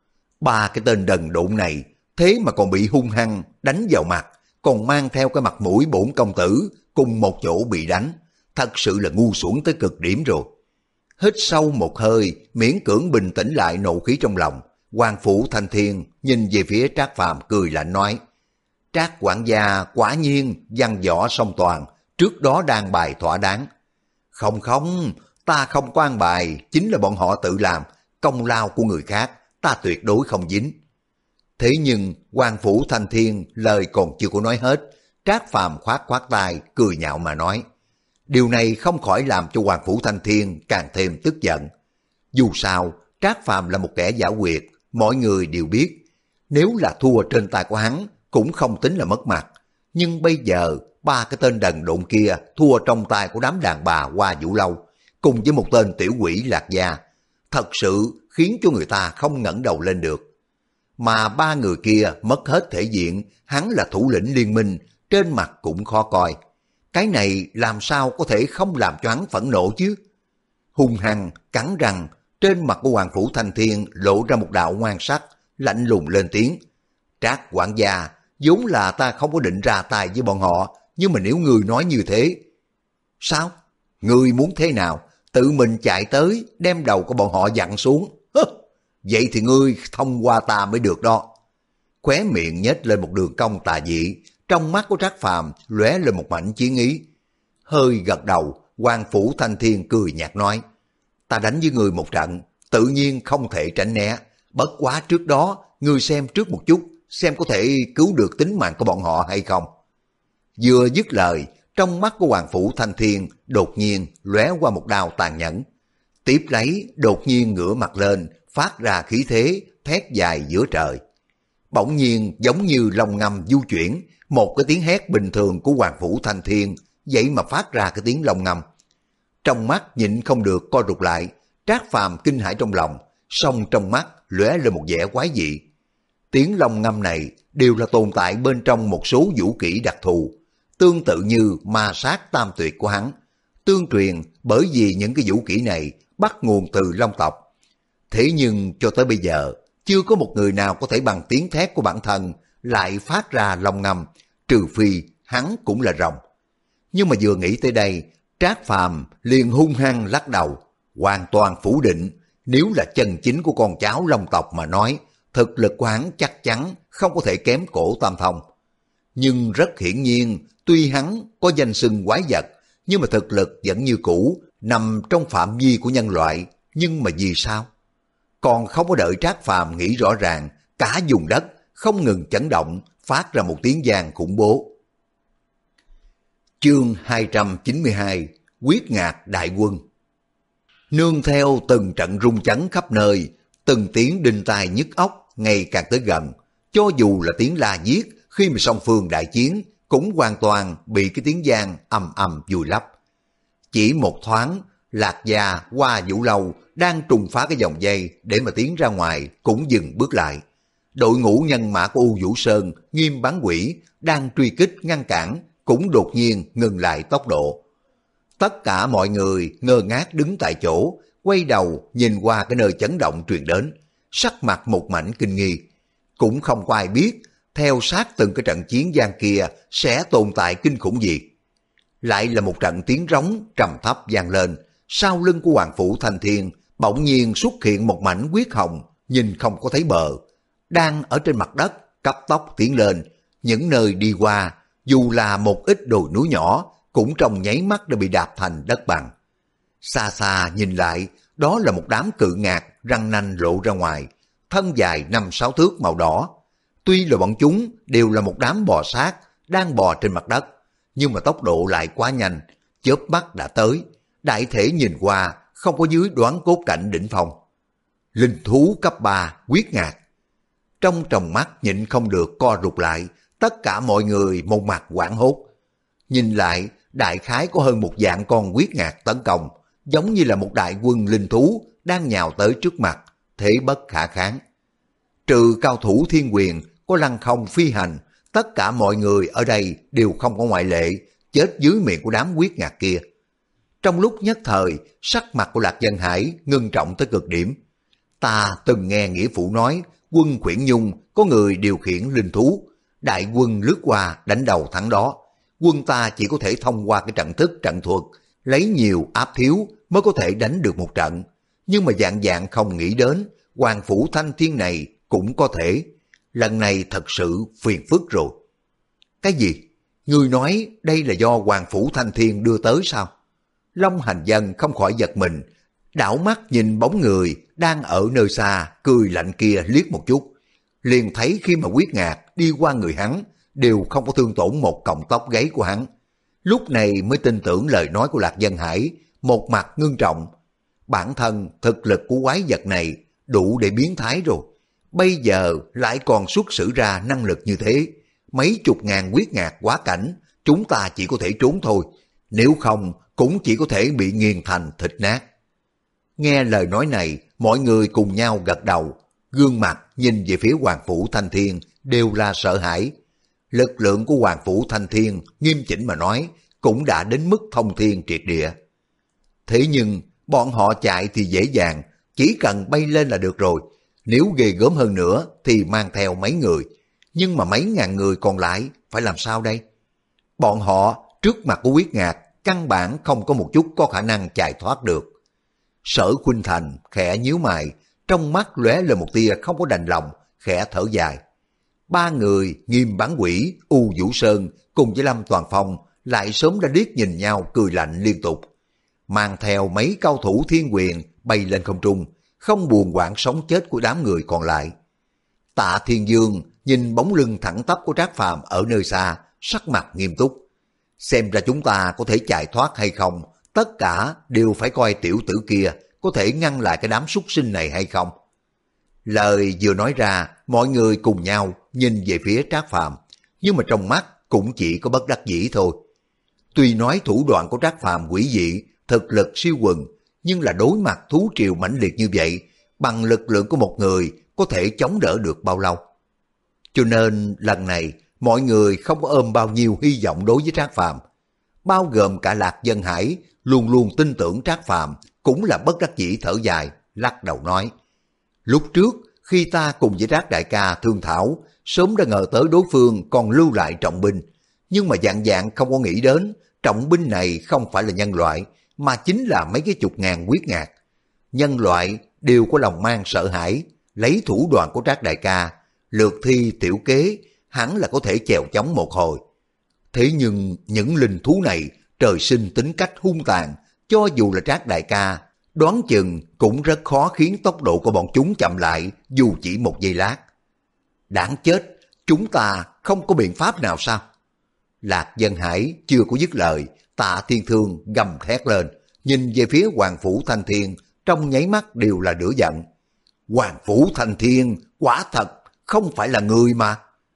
Ba cái tên đần độn này, thế mà còn bị hung hăng đánh vào mặt, còn mang theo cái mặt mũi bổn công tử cùng một chỗ bị đánh, thật sự là ngu xuẩn tới cực điểm rồi. Hít sâu một hơi, miễn cưỡng bình tĩnh lại nộ khí trong lòng. Hoàng Phủ Thanh Thiên nhìn về phía Trác Phàm cười lạnh nói: Trác quản gia quả nhiên văn võ song toàn, trước đó đang bài thỏa đáng. Không không, ta không có an bài, chính là bọn họ tự làm, công lao của người khác, ta tuyệt đối không dính. Thế nhưng Hoàng Phủ Thanh Thiên lời còn chưa có nói hết, Trác Phàm khoát khoát tay, cười nhạo mà nói. Điều này không khỏi làm cho Hoàng Phủ Thanh Thiên càng thêm tức giận. Dù sao, Trác Phàm là một kẻ giả quyệt, mọi người đều biết. Nếu là thua trên tay của hắn, cũng không tính là mất mặt. Nhưng bây giờ, ba cái tên đần độn kia thua trong tay của đám đàn bà Hoa Vũ Lâu, cùng với một tên tiểu quỷ Lạc Gia, thật sự khiến cho người ta không ngẩng đầu lên được. Mà ba người kia mất hết thể diện, hắn là thủ lĩnh liên minh, trên mặt cũng khó coi. Cái này làm sao có thể không làm cho hắn phẫn nộ chứ? Hung hăng, cắn răng, trên mặt của Hoàng Phủ Thanh Thiên lộ ra một đạo ngoan sắc, lạnh lùng lên tiếng. Trác quản gia, vốn là ta không có định ra tay với bọn họ, nhưng mà nếu người nói như thế... Sao? Người muốn thế nào? Tự mình chạy tới, đem đầu của bọn họ dặn xuống. Hứ, vậy thì ngươi thông qua ta mới được đó. Khóe miệng nhếch lên một đường cong tà dị, trong mắt của Trác Phàm lóe lên một mảnh chiến ý. Hơi gật đầu, Hoàng Phủ Thanh Thiên cười nhạt nói. Ta đánh với người một trận, tự nhiên không thể tránh né. Bất quá trước đó, ngươi xem trước một chút, xem có thể cứu được tính mạng của bọn họ hay không. Vừa dứt lời, trong mắt của Hoàng Phủ Thanh Thiên đột nhiên lóe qua một đao tàn nhẫn. Tiếp lấy, đột nhiên ngửa mặt lên, phát ra khí thế, thét dài giữa trời. Bỗng nhiên giống như long ngâm du chuyển, một cái tiếng hét bình thường của Hoàng Phủ Thanh Thiên, vậy mà phát ra cái tiếng long ngâm. Trong mắt nhịn không được co rụt lại, Trác Phàm kinh hãi trong lòng, song trong mắt lóe lên một vẻ quái dị. Tiếng long ngâm này đều là tồn tại bên trong một số vũ kỹ đặc thù, tương tự như ma sát tam tuyệt của hắn, tương truyền bởi vì những cái vũ kỹ này bắt nguồn từ long tộc. Thế nhưng cho tới bây giờ, chưa có một người nào có thể bằng tiếng thét của bản thân lại phát ra long ngâm, trừ phi hắn cũng là rồng. Nhưng mà vừa nghĩ tới đây, Trác Phàm liền hung hăng lắc đầu, hoàn toàn phủ định. Nếu là chân chính của con cháu long tộc mà nói, thực lực của hắn chắc chắn không có thể kém cổ Tam Thông. Nhưng rất hiển nhiên, tuy hắn có danh xưng quái vật, nhưng mà thực lực vẫn như cũ, nằm trong phạm vi của nhân loại. Nhưng mà vì sao? Còn không có đợi Trác Phàm nghĩ rõ ràng, cả vùng đất không ngừng chấn động, phát ra một tiếng vang khủng bố. Chương hai trăm chín mươi hai, Quyết Ngạc Đại Quân. Nương theo từng trận rung chấn khắp nơi, từng tiếng đinh tai nhức óc ngày càng tới gần, cho dù là tiếng la giết khi mà song phương đại chiến cũng hoàn toàn bị cái tiếng vang ầm ầm vùi lấp. Chỉ một thoáng, Lạc Gia, Hoa Vũ Lâu đang trùng phá cái vòng dây để mà tiến ra ngoài cũng dừng bước lại. Đội ngũ nhân mã của U Vũ Sơn, Nghiêm Bán Quỷ đang truy kích ngăn cản cũng đột nhiên ngừng lại tốc độ. Tất cả mọi người ngơ ngác đứng tại chỗ, quay đầu nhìn qua cái nơi chấn động truyền đến, sắc mặt một mảnh kinh nghi. Cũng không có ai biết theo sát từng cái trận chiến gian kia sẽ tồn tại kinh khủng gì. Lại là một trận tiếng rống trầm thấp vang lên, sau lưng của Hoàng Phủ Thanh Thiên bỗng nhiên xuất hiện một mảnh huyết hồng, nhìn không có thấy bờ, đang ở trên mặt đất cấp tốc tiến lên. Những nơi đi qua, dù là một ít đồi núi nhỏ, cũng trong nháy mắt đã bị đạp thành đất bằng. Xa xa nhìn lại, đó là một đám cự ngạc răng nanh lộ ra ngoài, thân dài năm sáu thước màu đỏ. Tuy là bọn chúng đều là một đám bò sát đang bò trên mặt đất, nhưng mà tốc độ lại quá nhanh, chớp mắt đã tới. Đại thể nhìn qua không có dưới đoán cốt cảnh đỉnh phong. Linh thú cấp ba Quyết Ngạc. Trong tròng mắt nhịn không được co rụt lại, tất cả mọi người một mặt hoảng hốt. Nhìn lại, đại khái có hơn một vạn con Quyết Ngạc tấn công, giống như là một đại quân linh thú đang nhào tới trước mặt, thế bất khả kháng. Trừ cao thủ thiên quyền có lăng không phi hành, tất cả mọi người ở đây đều không có ngoại lệ, chết dưới miệng của đám Quyết Ngạc kia. Trong lúc nhất thời, sắc mặt của Lạc Dân Hải ngưng trọng tới cực điểm. Ta từng nghe nghĩa phụ nói, quân Khuyển Nhung có người điều khiển linh thú, đại quân lướt qua đánh đầu thắng đó. Quân ta chỉ có thể thông qua cái trận thức trận thuật, lấy nhiều áp thiếu mới có thể đánh được một trận. Nhưng mà dạng dạng không nghĩ đến, Hoàng Phủ Thanh Thiên này cũng có thể. Lần này thật sự phiền phức rồi. Cái gì? Ngươi nói đây là do Hoàng Phủ Thanh Thiên đưa tới sao? Long Hành Dân không khỏi giật mình, đảo mắt nhìn bóng người đang ở nơi xa cười lạnh kia liếc một chút. Liền thấy khi mà Quyết Ngạc đi qua người hắn đều không có thương tổn một cọng tóc gáy của hắn. Lúc này mới tin tưởng lời nói của Lạc Dân Hải, một mặt ngưng trọng. Bản thân thực lực của quái vật này đủ để biến thái rồi. Bây giờ lại còn xuất xử ra năng lực như thế. Mấy chục ngàn Quyết Ngạc quá cảnh, chúng ta chỉ có thể trốn thôi. Nếu không, cũng chỉ có thể bị nghiền thành thịt nát. Nghe lời nói này, mọi người cùng nhau gật đầu. Gương mặt nhìn về phía Hoàng Phủ Thanh Thiên đều là sợ hãi. Lực lượng của Hoàng Phủ Thanh Thiên, nghiêm chỉnh mà nói, cũng đã đến mức thông thiên triệt địa. Thế nhưng, bọn họ chạy thì dễ dàng, chỉ cần bay lên là được rồi. Nếu ghê gớm hơn nữa thì mang theo mấy người. Nhưng mà mấy ngàn người còn lại phải làm sao đây? Bọn họ trước mặt của Quyết Ngạc căn bản không có một chút có khả năng chạy thoát được. Sở Khuynh Thành khẽ nhíu mày, trong mắt lóe lên một tia không có đành lòng, khẽ thở dài. Ba người Nghiêm Bán Quỷ, U Vũ Sơn cùng với Lâm Toàn Phong lại sớm đã liếc nhìn nhau cười lạnh liên tục. Mang theo mấy cao thủ thiên quyền bay lên không trung, không buồn quản sống chết của đám người còn lại. Tạ Thiên Dương nhìn bóng lưng thẳng tắp của Trác Phàm ở nơi xa, sắc mặt nghiêm túc. Xem ra chúng ta có thể chạy thoát hay không, tất cả đều phải coi tiểu tử kia có thể ngăn lại cái đám súc sinh này hay không. Lời vừa nói ra, mọi người cùng nhau nhìn về phía Trác Phàm, nhưng mà trong mắt cũng chỉ có bất đắc dĩ thôi. Tuy nói thủ đoạn của Trác Phàm quỷ dị, thực lực siêu quần, nhưng là đối mặt thú triều mãnh liệt như vậy, bằng lực lượng của một người có thể chống đỡ được bao lâu. Cho nên lần này mọi người không có ôm bao nhiêu hy vọng đối với Trác Phàm, bao gồm cả Lạc Dân Hải luôn luôn tin tưởng Trác Phàm, cũng là bất đắc dĩ thở dài, lắc đầu nói: lúc trước khi ta cùng với Trác đại ca thương thảo, sớm đã ngờ tới đối phương còn lưu lại trọng binh, nhưng mà dạng dạng không có nghĩ đến trọng binh này không phải là nhân loại, mà chính là mấy cái chục ngàn Quyết Ngạc. Nhân loại đều có lòng mang sợ hãi, lấy thủ đoạn của Trác đại ca, lược thi tiểu kế, hẳn là có thể chèo chống một hồi. Thế nhưng những linh thú này trời sinh tính cách hung tàn, cho dù là Trác đại ca, đoán chừng cũng rất khó khiến tốc độ của bọn chúng chậm lại dù chỉ một giây lát. Đáng chết, chúng ta không có biện pháp nào sao? Lạc Dân Hải chưa có dứt lời, Tạ Thiên Thương gầm thét lên, nhìn về phía Hoàng Phủ Thanh Thiên, trong nháy mắt đều là lửa giận. Hoàng Phủ Thanh Thiên quả thật không phải là người mà.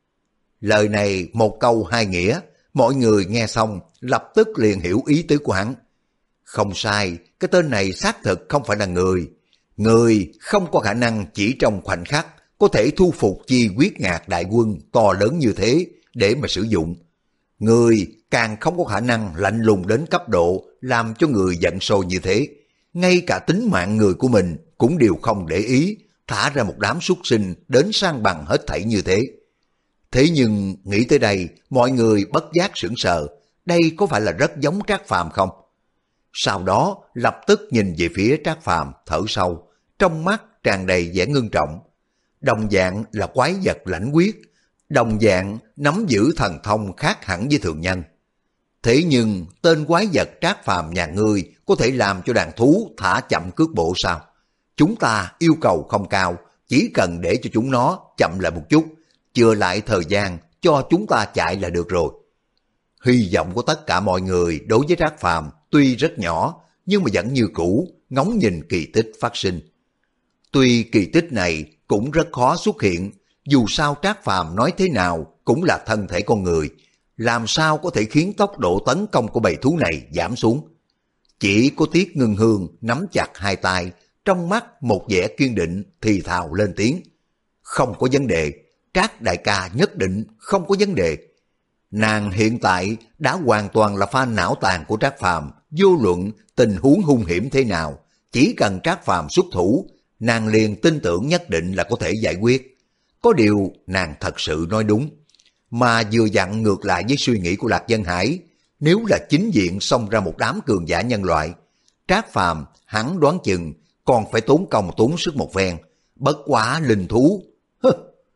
Lời này một câu hai nghĩa, mọi người nghe xong lập tức liền hiểu ý tứ của hắn. Không sai, cái tên này xác thực không phải là người. Người không có khả năng chỉ trong khoảnh khắc có thể thu phục chi Quyết Ngạc đại quân to lớn như thế để mà sử dụng. Người càng không có khả năng lạnh lùng đến cấp độ làm cho người giận sôi như thế. Ngay cả tính mạng người của mình cũng đều không để ý, thả ra một đám súc sinh đến sang bằng hết thảy như thế. Thế nhưng nghĩ tới đây, mọi người bất giác sững sờ, đây có phải là rất giống Trác Phàm không? Sau đó lập tức nhìn về phía Trác Phàm, thở sâu, trong mắt tràn đầy vẻ ngưng trọng. Đồng dạng là quái vật lãnh quyết, đồng dạng nắm giữ thần thông khác hẳn với thường nhân. Thế nhưng tên quái vật Trác Phàm nhà ngươi có thể làm cho đàn thú thả chậm cước bộ sao? Chúng ta yêu cầu không cao, chỉ cần để cho chúng nó chậm lại một chút, chừa lại thời gian cho chúng ta chạy là được rồi. Hy vọng của tất cả mọi người đối với Trác Phàm tuy rất nhỏ, nhưng mà vẫn như cũ, ngóng nhìn kỳ tích phát sinh. Tuy kỳ tích này cũng rất khó xuất hiện, dù sao Trác Phàm nói thế nào cũng là thân thể con người, làm sao có thể khiến tốc độ tấn công của bầy thú này giảm xuống. Chỉ có Tiết Ngân Hương nắm chặt hai tay, trong mắt một vẻ kiên định thì thào lên tiếng. Không có vấn đề, Trác đại ca nhất định không có vấn đề. Nàng hiện tại đã hoàn toàn là fan não tàn của Trác Phàm, vô luận tình huống hung hiểm thế nào, chỉ cần Trác Phàm xuất thủ, nàng liền tin tưởng nhất định là có thể giải quyết. Có điều nàng thật sự nói đúng, mà vừa dặn ngược lại với suy nghĩ của Lạc Dân Hải, Nếu là chính diện xông ra một đám cường giả nhân loại, Trác Phàm hắn đoán chừng còn phải tốn công tốn sức một phen, bất quá linh thú. Hơ.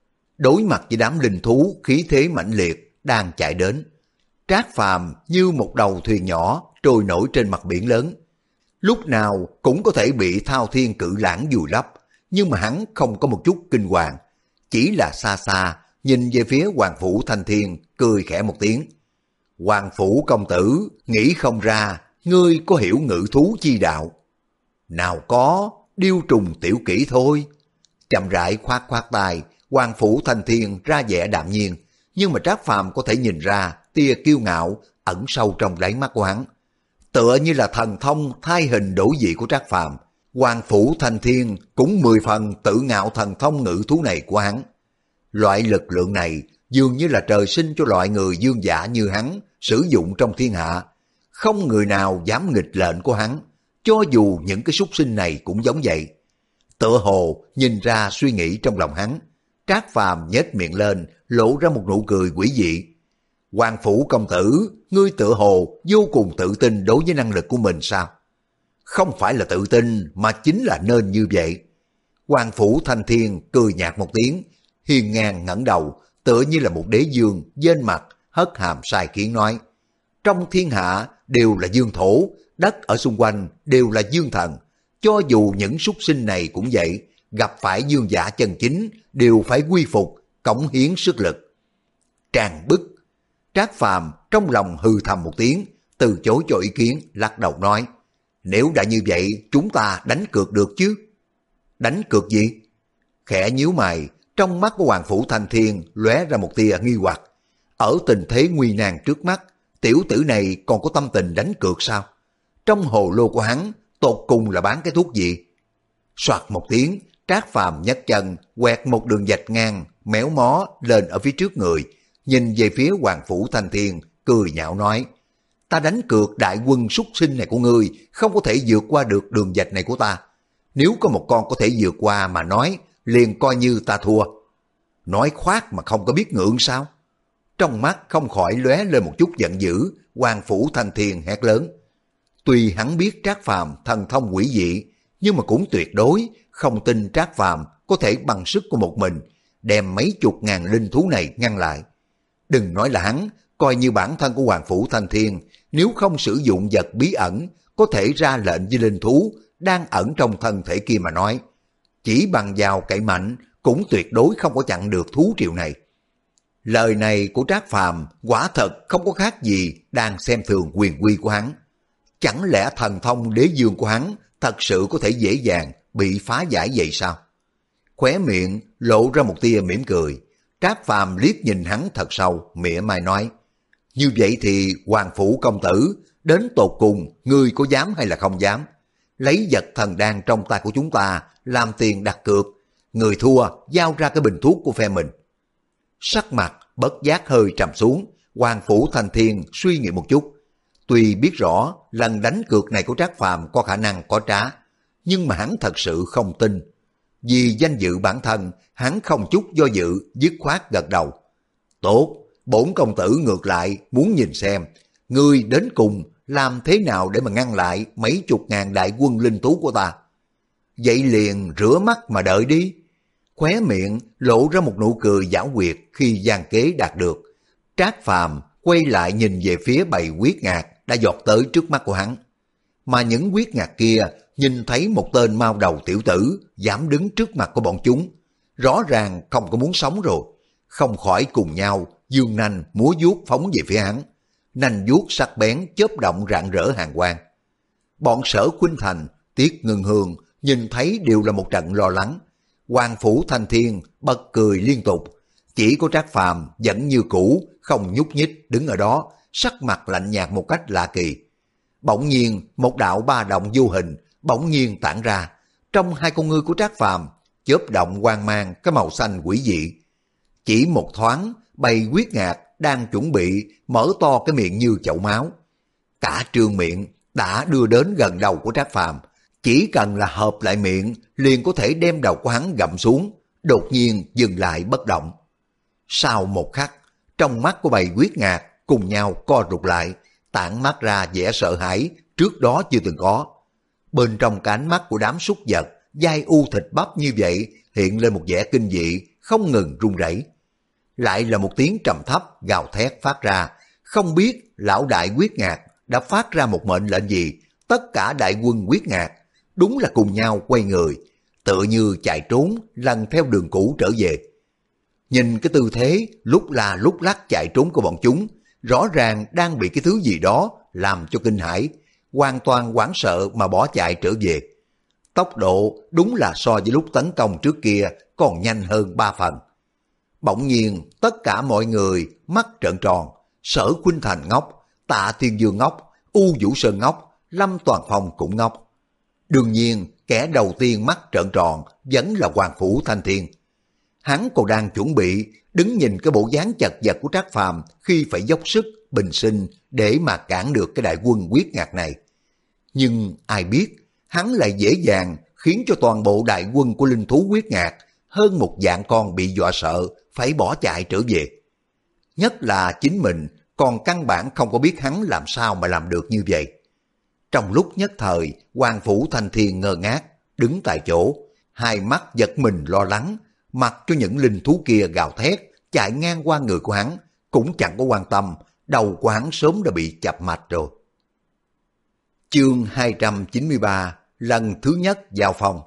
Đối mặt với đám linh thú khí thế mãnh liệt đang chạy đến, Trác Phàm như một đầu thuyền nhỏ trôi nổi trên mặt biển lớn. Lúc nào cũng có thể bị thao thiên cự lãng vùi lấp, nhưng mà hắn không có một chút kinh hoàng, chỉ là xa xa nhìn về phía Hoàng Phủ Thanh Thiên, cười khẽ một tiếng. Hoàng Phủ công tử, nghĩ không ra, ngươi có hiểu ngự thú chi đạo. Nào có, điêu trùng tiểu kỹ thôi. Chậm rãi khoát khoát tay, Hoàng Phủ Thanh Thiên ra vẻ đạm nhiên, nhưng mà Trác Phàm có thể nhìn ra tia kiêu ngạo ẩn sâu trong đáy mắt của hắn. Tựa như là thần thông thay hình đổi vị của Trác Phàm, Hoàng Phủ Thanh Thiên cũng mười phần tự ngạo thần thông ngự thú này của hắn. Loại lực lượng này dường như là trời sinh cho loại người dương giả như hắn sử dụng trong thiên hạ. Không người nào dám nghịch lệnh của hắn, cho dù những cái súc sinh này cũng giống vậy. Tựa hồ nhìn ra suy nghĩ trong lòng hắn, Trác Phàm nhếch miệng lên, lộ ra một nụ cười quỷ dị. Hoàng Phủ công tử, ngươi tựa hồ vô cùng tự tin đối với năng lực của mình sao? Không phải là tự tin, mà chính là nên như vậy. Hoàng Phủ Thanh Thiên cười nhạt một tiếng, hiên ngang ngẩng đầu, tựa như là một đế dương, trên mặt hất hàm sai khiến nói. Trong thiên hạ đều là dương thổ, đất ở xung quanh đều là dương thần. Cho dù những súc sinh này cũng vậy, gặp phải dương giả chân chính, đều phải quy phục, cống hiến sức lực. Tràn bức. Trác Phàm trong lòng hừ thầm một tiếng, từ chối cho ý kiến, lắc đầu nói. Nếu đã như vậy, chúng ta đánh cược được chứ? Đánh cược gì? Khẽ nhíu mày, trong mắt của Hoàng Phủ Thanh Thiên lóe ra một tia nghi hoặc. Ở tình thế nguy nan trước mắt, tiểu tử này còn có tâm tình đánh cược sao? Trong hồ lô của hắn, tột cùng là bán cái thuốc gì? Soạt một tiếng, Trác Phàm nhấc chân, quẹt một đường vạch ngang, méo mó lên ở phía trước người, nhìn về phía Hoàng Phủ Thanh Thiên, cười nhạo nói. Ta đánh cược đại quân súc sinh này của ngươi không có thể vượt qua được đường vạch này của ta. Nếu có một con có thể vượt qua mà nói, liền coi như ta thua. Nói khoác mà không có biết ngượng sao? Trong mắt không khỏi lóe lên một chút giận dữ, Hoàng Phủ Thanh Thiên hét lớn. Tuy hắn biết Trác Phàm thần thông quỷ dị, nhưng mà cũng tuyệt đối không tin Trác Phàm có thể bằng sức của một mình đem mấy chục ngàn linh thú này ngăn lại. Đừng nói là hắn, coi như bản thân của Hoàng Phủ Thanh Thiên, nếu không sử dụng vật bí ẩn, có thể ra lệnh với linh thú đang ẩn trong thân thể kia mà nói, chỉ bằng vào cậy mạnh cũng tuyệt đối không có chặn được thú triều này. Lời này của Trác Phàm quả thật không có khác gì đang xem thường quyền uy của hắn. Chẳng lẽ thần thông đế dương của hắn thật sự có thể dễ dàng bị phá giải vậy sao? Khóe miệng lộ ra một tia mỉm cười, Trác Phàm liếc nhìn hắn thật sâu, mỉa mai nói. Như vậy thì Hoàng Phủ công tử, đến tột cùng ngươi có dám hay là không dám? Lấy vật thần đan trong tay của chúng ta làm tiền đặt cược, người thua giao ra cái bình thuốc của phe mình. Sắc mặt bất giác hơi trầm xuống, Hoàng Phủ Thanh Thiên suy nghĩ một chút. Tuy biết rõ lần đánh cược này của Trác Phàm có khả năng có trá, nhưng mà hắn thật sự không tin. Vì danh dự bản thân, hắn không chút do dự, dứt khoát gật đầu. Tốt, bổn công tử ngược lại muốn nhìn xem, ngươi đến cùng làm thế nào để mà ngăn lại mấy chục ngàn đại quân linh thú của ta. Vậy liền rửa mắt mà đợi đi. Khóe miệng lộ ra một nụ cười giảo quyệt khi gian kế đạt được. Trác Phàm quay lại nhìn về phía bầy huyết ngạc đã giọt tới trước mắt của hắn. Mà những huyết ngạc kia nhìn thấy một tên mao đầu tiểu tử dám đứng trước mặt của bọn chúng, rõ ràng không có muốn sống rồi, không khỏi cùng nhau dương nanh múa vuốt phóng về phía hắn. Nanh vuốt sắc bén chớp động rạng rỡ hàn quang. Bọn Sở Khuynh Thành, Tiết Ngân Hương nhìn thấy đều là một trận lo lắng. Hoàng Phủ Thanh Thiên bật cười liên tục, chỉ có Trác Phàm vẫn như cũ không nhúc nhích đứng ở đó, sắc mặt lạnh nhạt một cách lạ kỳ. Bỗng nhiên một đạo ba động vô hình bỗng nhiên tản ra, trong hai con ngươi của Trác Phàm chớp động quang mang cái màu xanh quỷ dị. Chỉ một thoáng, bầy huyết ngạc đang chuẩn bị mở to cái miệng như chậu máu. Cả trương miệng đã đưa đến gần đầu của Trác Phàm, chỉ cần là hợp lại miệng liền có thể đem đầu của hắn gặm xuống, đột nhiên dừng lại bất động. Sau một khắc, trong mắt của bầy huyết ngạc cùng nhau co rụt lại, tản mắt ra vẻ sợ hãi trước đó chưa từng có. Bên trong cái ánh mắt của đám súc vật dai u thịt bắp như vậy hiện lên một vẻ kinh dị, không ngừng run rẩy. Lại là một tiếng trầm thấp gào thét phát ra, không biết lão đại Quyết Ngạc đã phát ra một mệnh lệnh gì. Tất cả đại quân Quyết Ngạc đúng là cùng nhau quay người, tựa như chạy trốn lần theo đường cũ trở về. Nhìn cái tư thế lúc la lúc lắc chạy trốn của bọn chúng, rõ ràng đang bị cái thứ gì đó làm cho kinh hãi, hoàn toàn hoảng sợ mà bỏ chạy trở về. Tốc độ đúng là so với lúc tấn công trước kia còn nhanh hơn ba phần. Bỗng nhiên tất cả mọi người mắt trợn tròn, Sở Khuynh Thành ngốc, Tạ Thiên Dương ngốc, U Vũ Sơn ngốc, Lâm Toàn Phong cũng ngốc. Đương nhiên kẻ đầu tiên mắt trợn tròn vẫn là Hoàng Phủ Thanh Thiên. Hắn còn đang chuẩn bị đứng nhìn cái bộ dáng chật vật của Trác Phàm khi phải dốc sức bình sinh để mà cản được cái đại quân Quyết Ngạc này. Nhưng ai biết hắn lại dễ dàng khiến cho toàn bộ đại quân của linh thú Quyết Ngạc hơn một vạn con bị dọa sợ phải bỏ chạy trở về. Nhất là chính mình còn căn bản không có biết hắn làm sao mà làm được như vậy. Trong lúc nhất thời, Hoàng Phủ Thanh Thiên ngơ ngác, đứng tại chỗ, hai mắt giật mình lo lắng, mặc cho những linh thú kia gào thét, chạy ngang qua người của hắn, cũng chẳng có quan tâm, đầu của hắn sớm đã bị chập mạch rồi. Chương hai trăm chín mươi ba, lần thứ nhất giao phong.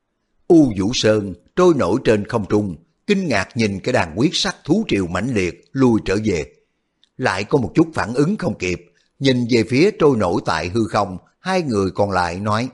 U Vũ Sơn trôi nổi trên không trung, kinh ngạc nhìn cái đàn quyết sắc thú triều mãnh liệt lui trở về. Lại có một chút phản ứng không kịp, nhìn về phía trôi nổi tại hư không, hai người còn lại nói,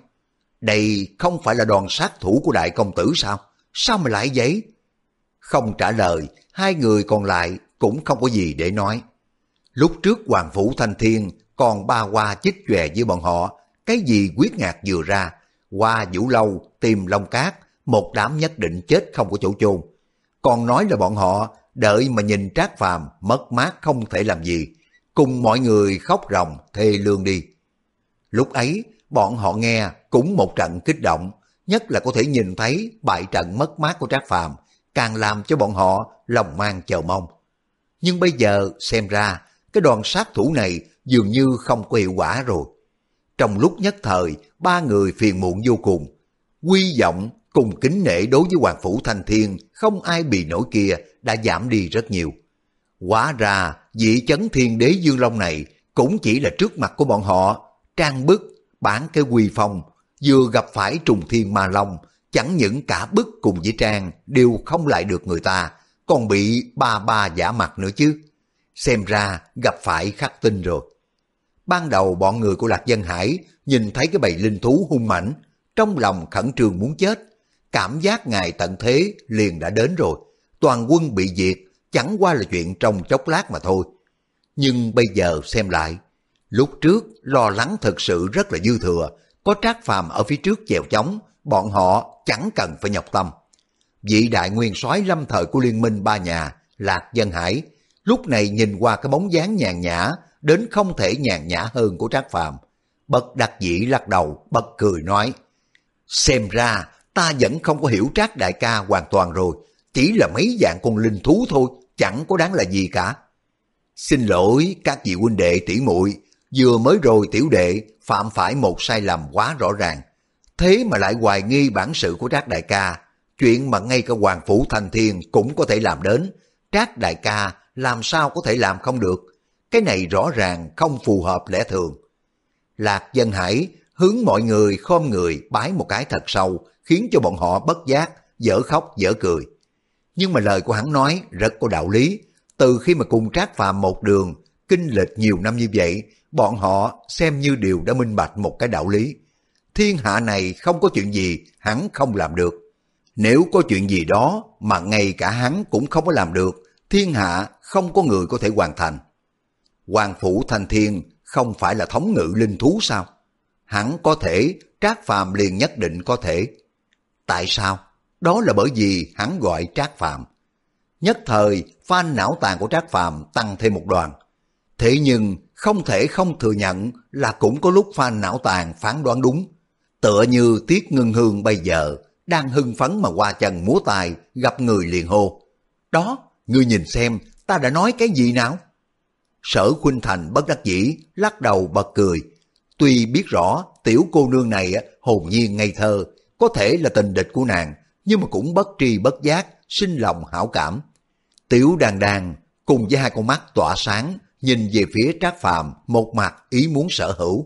đây không phải là đoàn sát thủ của đại công tử sao? Sao mà lại vậy? Không trả lời, hai người còn lại cũng không có gì để nói. Lúc trước Hoàng Phủ Thanh Thiên còn ba hoa chích chòe với bọn họ, cái gì Quyết Ngạc vừa ra, Hoa Vũ Lâu tìm Long Cát, một đám nhất định chết không có chỗ chôn. Còn nói là bọn họ đợi mà nhìn Trác Phàm mất mát không thể làm gì, cùng mọi người khóc ròng thê lương đi. Lúc ấy bọn họ nghe cũng một trận kích động, nhất là có thể nhìn thấy bại trận mất mát của Trác Phàm, càng làm cho bọn họ lòng mang chờ mong. Nhưng bây giờ xem ra cái đoàn sát thủ này dường như không có hiệu quả rồi. Trong lúc nhất thời, ba người phiền muộn vô cùng. Quy vọng cùng kính nể đối với Hoàng Phủ Thanh Thiên không ai bì nổi kia đã giảm đi rất nhiều. Hóa ra vị chấn thiên đế Dương Long này cũng chỉ là trước mặt của bọn họ trang bức bản cái quy phong, vừa gặp phải trùng thiên ma long, chẳng những cả bức cùng với trang đều không lại được người ta, còn bị ba ba giả mặt nữa chứ. Xem ra gặp phải khắc tinh rồi. Ban đầu bọn người của Lạc Dân Hải nhìn thấy cái bầy linh thú hung mãnh, trong lòng khẩn trương muốn chết, cảm giác ngày tận thế liền đã đến rồi, toàn quân bị diệt chẳng qua là chuyện trong chốc lát mà thôi. Nhưng bây giờ xem lại, lúc trước lo lắng thật sự rất là dư thừa, có Trác Phàm ở phía trước chèo chống, bọn họ chẳng cần phải nhọc tâm. Vị đại nguyên soái lâm thời của liên minh ba nhà, Lạc Dân Hải, lúc này nhìn qua cái bóng dáng nhàn nhã, đến không thể nhàn nhã hơn của Trác Phàm, bất đắc dĩ lắc đầu, bật cười nói, xem ra ta vẫn không có hiểu Trác đại ca hoàn toàn rồi, chỉ là mấy dạng con linh thú thôi, chẳng có đáng là gì cả. Xin lỗi các vị huynh đệ tỷ muội, vừa mới rồi tiểu đệ phạm phải một sai lầm quá rõ ràng, thế mà lại hoài nghi bản sự của Trác đại ca, chuyện mà ngay cả Hoàng Phủ Thanh Thiên cũng có thể làm đến, Trác đại ca làm sao có thể làm không được, cái này rõ ràng không phù hợp lẽ thường. Lạc Dân Hải hướng mọi người khom người bái một cái thật sâu, khiến cho bọn họ bất giác dở khóc dở cười. Nhưng mà lời của hắn nói rất có đạo lý, từ khi mà cùng Trác Phàm một đường kinh lịch nhiều năm như vậy, bọn họ xem như đều đã minh bạch một cái đạo lý. Thiên hạ này không có chuyện gì hắn không làm được. Nếu có chuyện gì đó mà ngay cả hắn cũng không có làm được, thiên hạ không có người có thể hoàn thành. Hoàng Phủ Thanh Thiên không phải là thống ngự linh thú sao? Hắn có thể, Trác Phàm liền nhất định có thể. Tại sao? Đó là bởi vì hắn gọi Trác Phàm. Nhất thời, fan não tàn của Trác Phàm tăng thêm một đoàn. Thế nhưng, không thể không thừa nhận là cũng có lúc fan não tàn phán đoán đúng. Tựa như Tiết Ngân Hương bây giờ, đang hưng phấn mà qua chân múa tài, gặp người liền hô. Đó, ngươi nhìn xem, ta đã nói cái gì nào? Sở Khuynh Thành bất đắc dĩ, lắc đầu bật cười. Tuy biết rõ tiểu cô nương này hồn nhiên ngây thơ, có thể là tình địch của nàng, nhưng mà cũng bất tri bất giác, sinh lòng hảo cảm. Tiểu Đàn Đàn cùng với hai con mắt tỏa sáng, nhìn về phía Trác Phàm một mặt ý muốn sở hữu.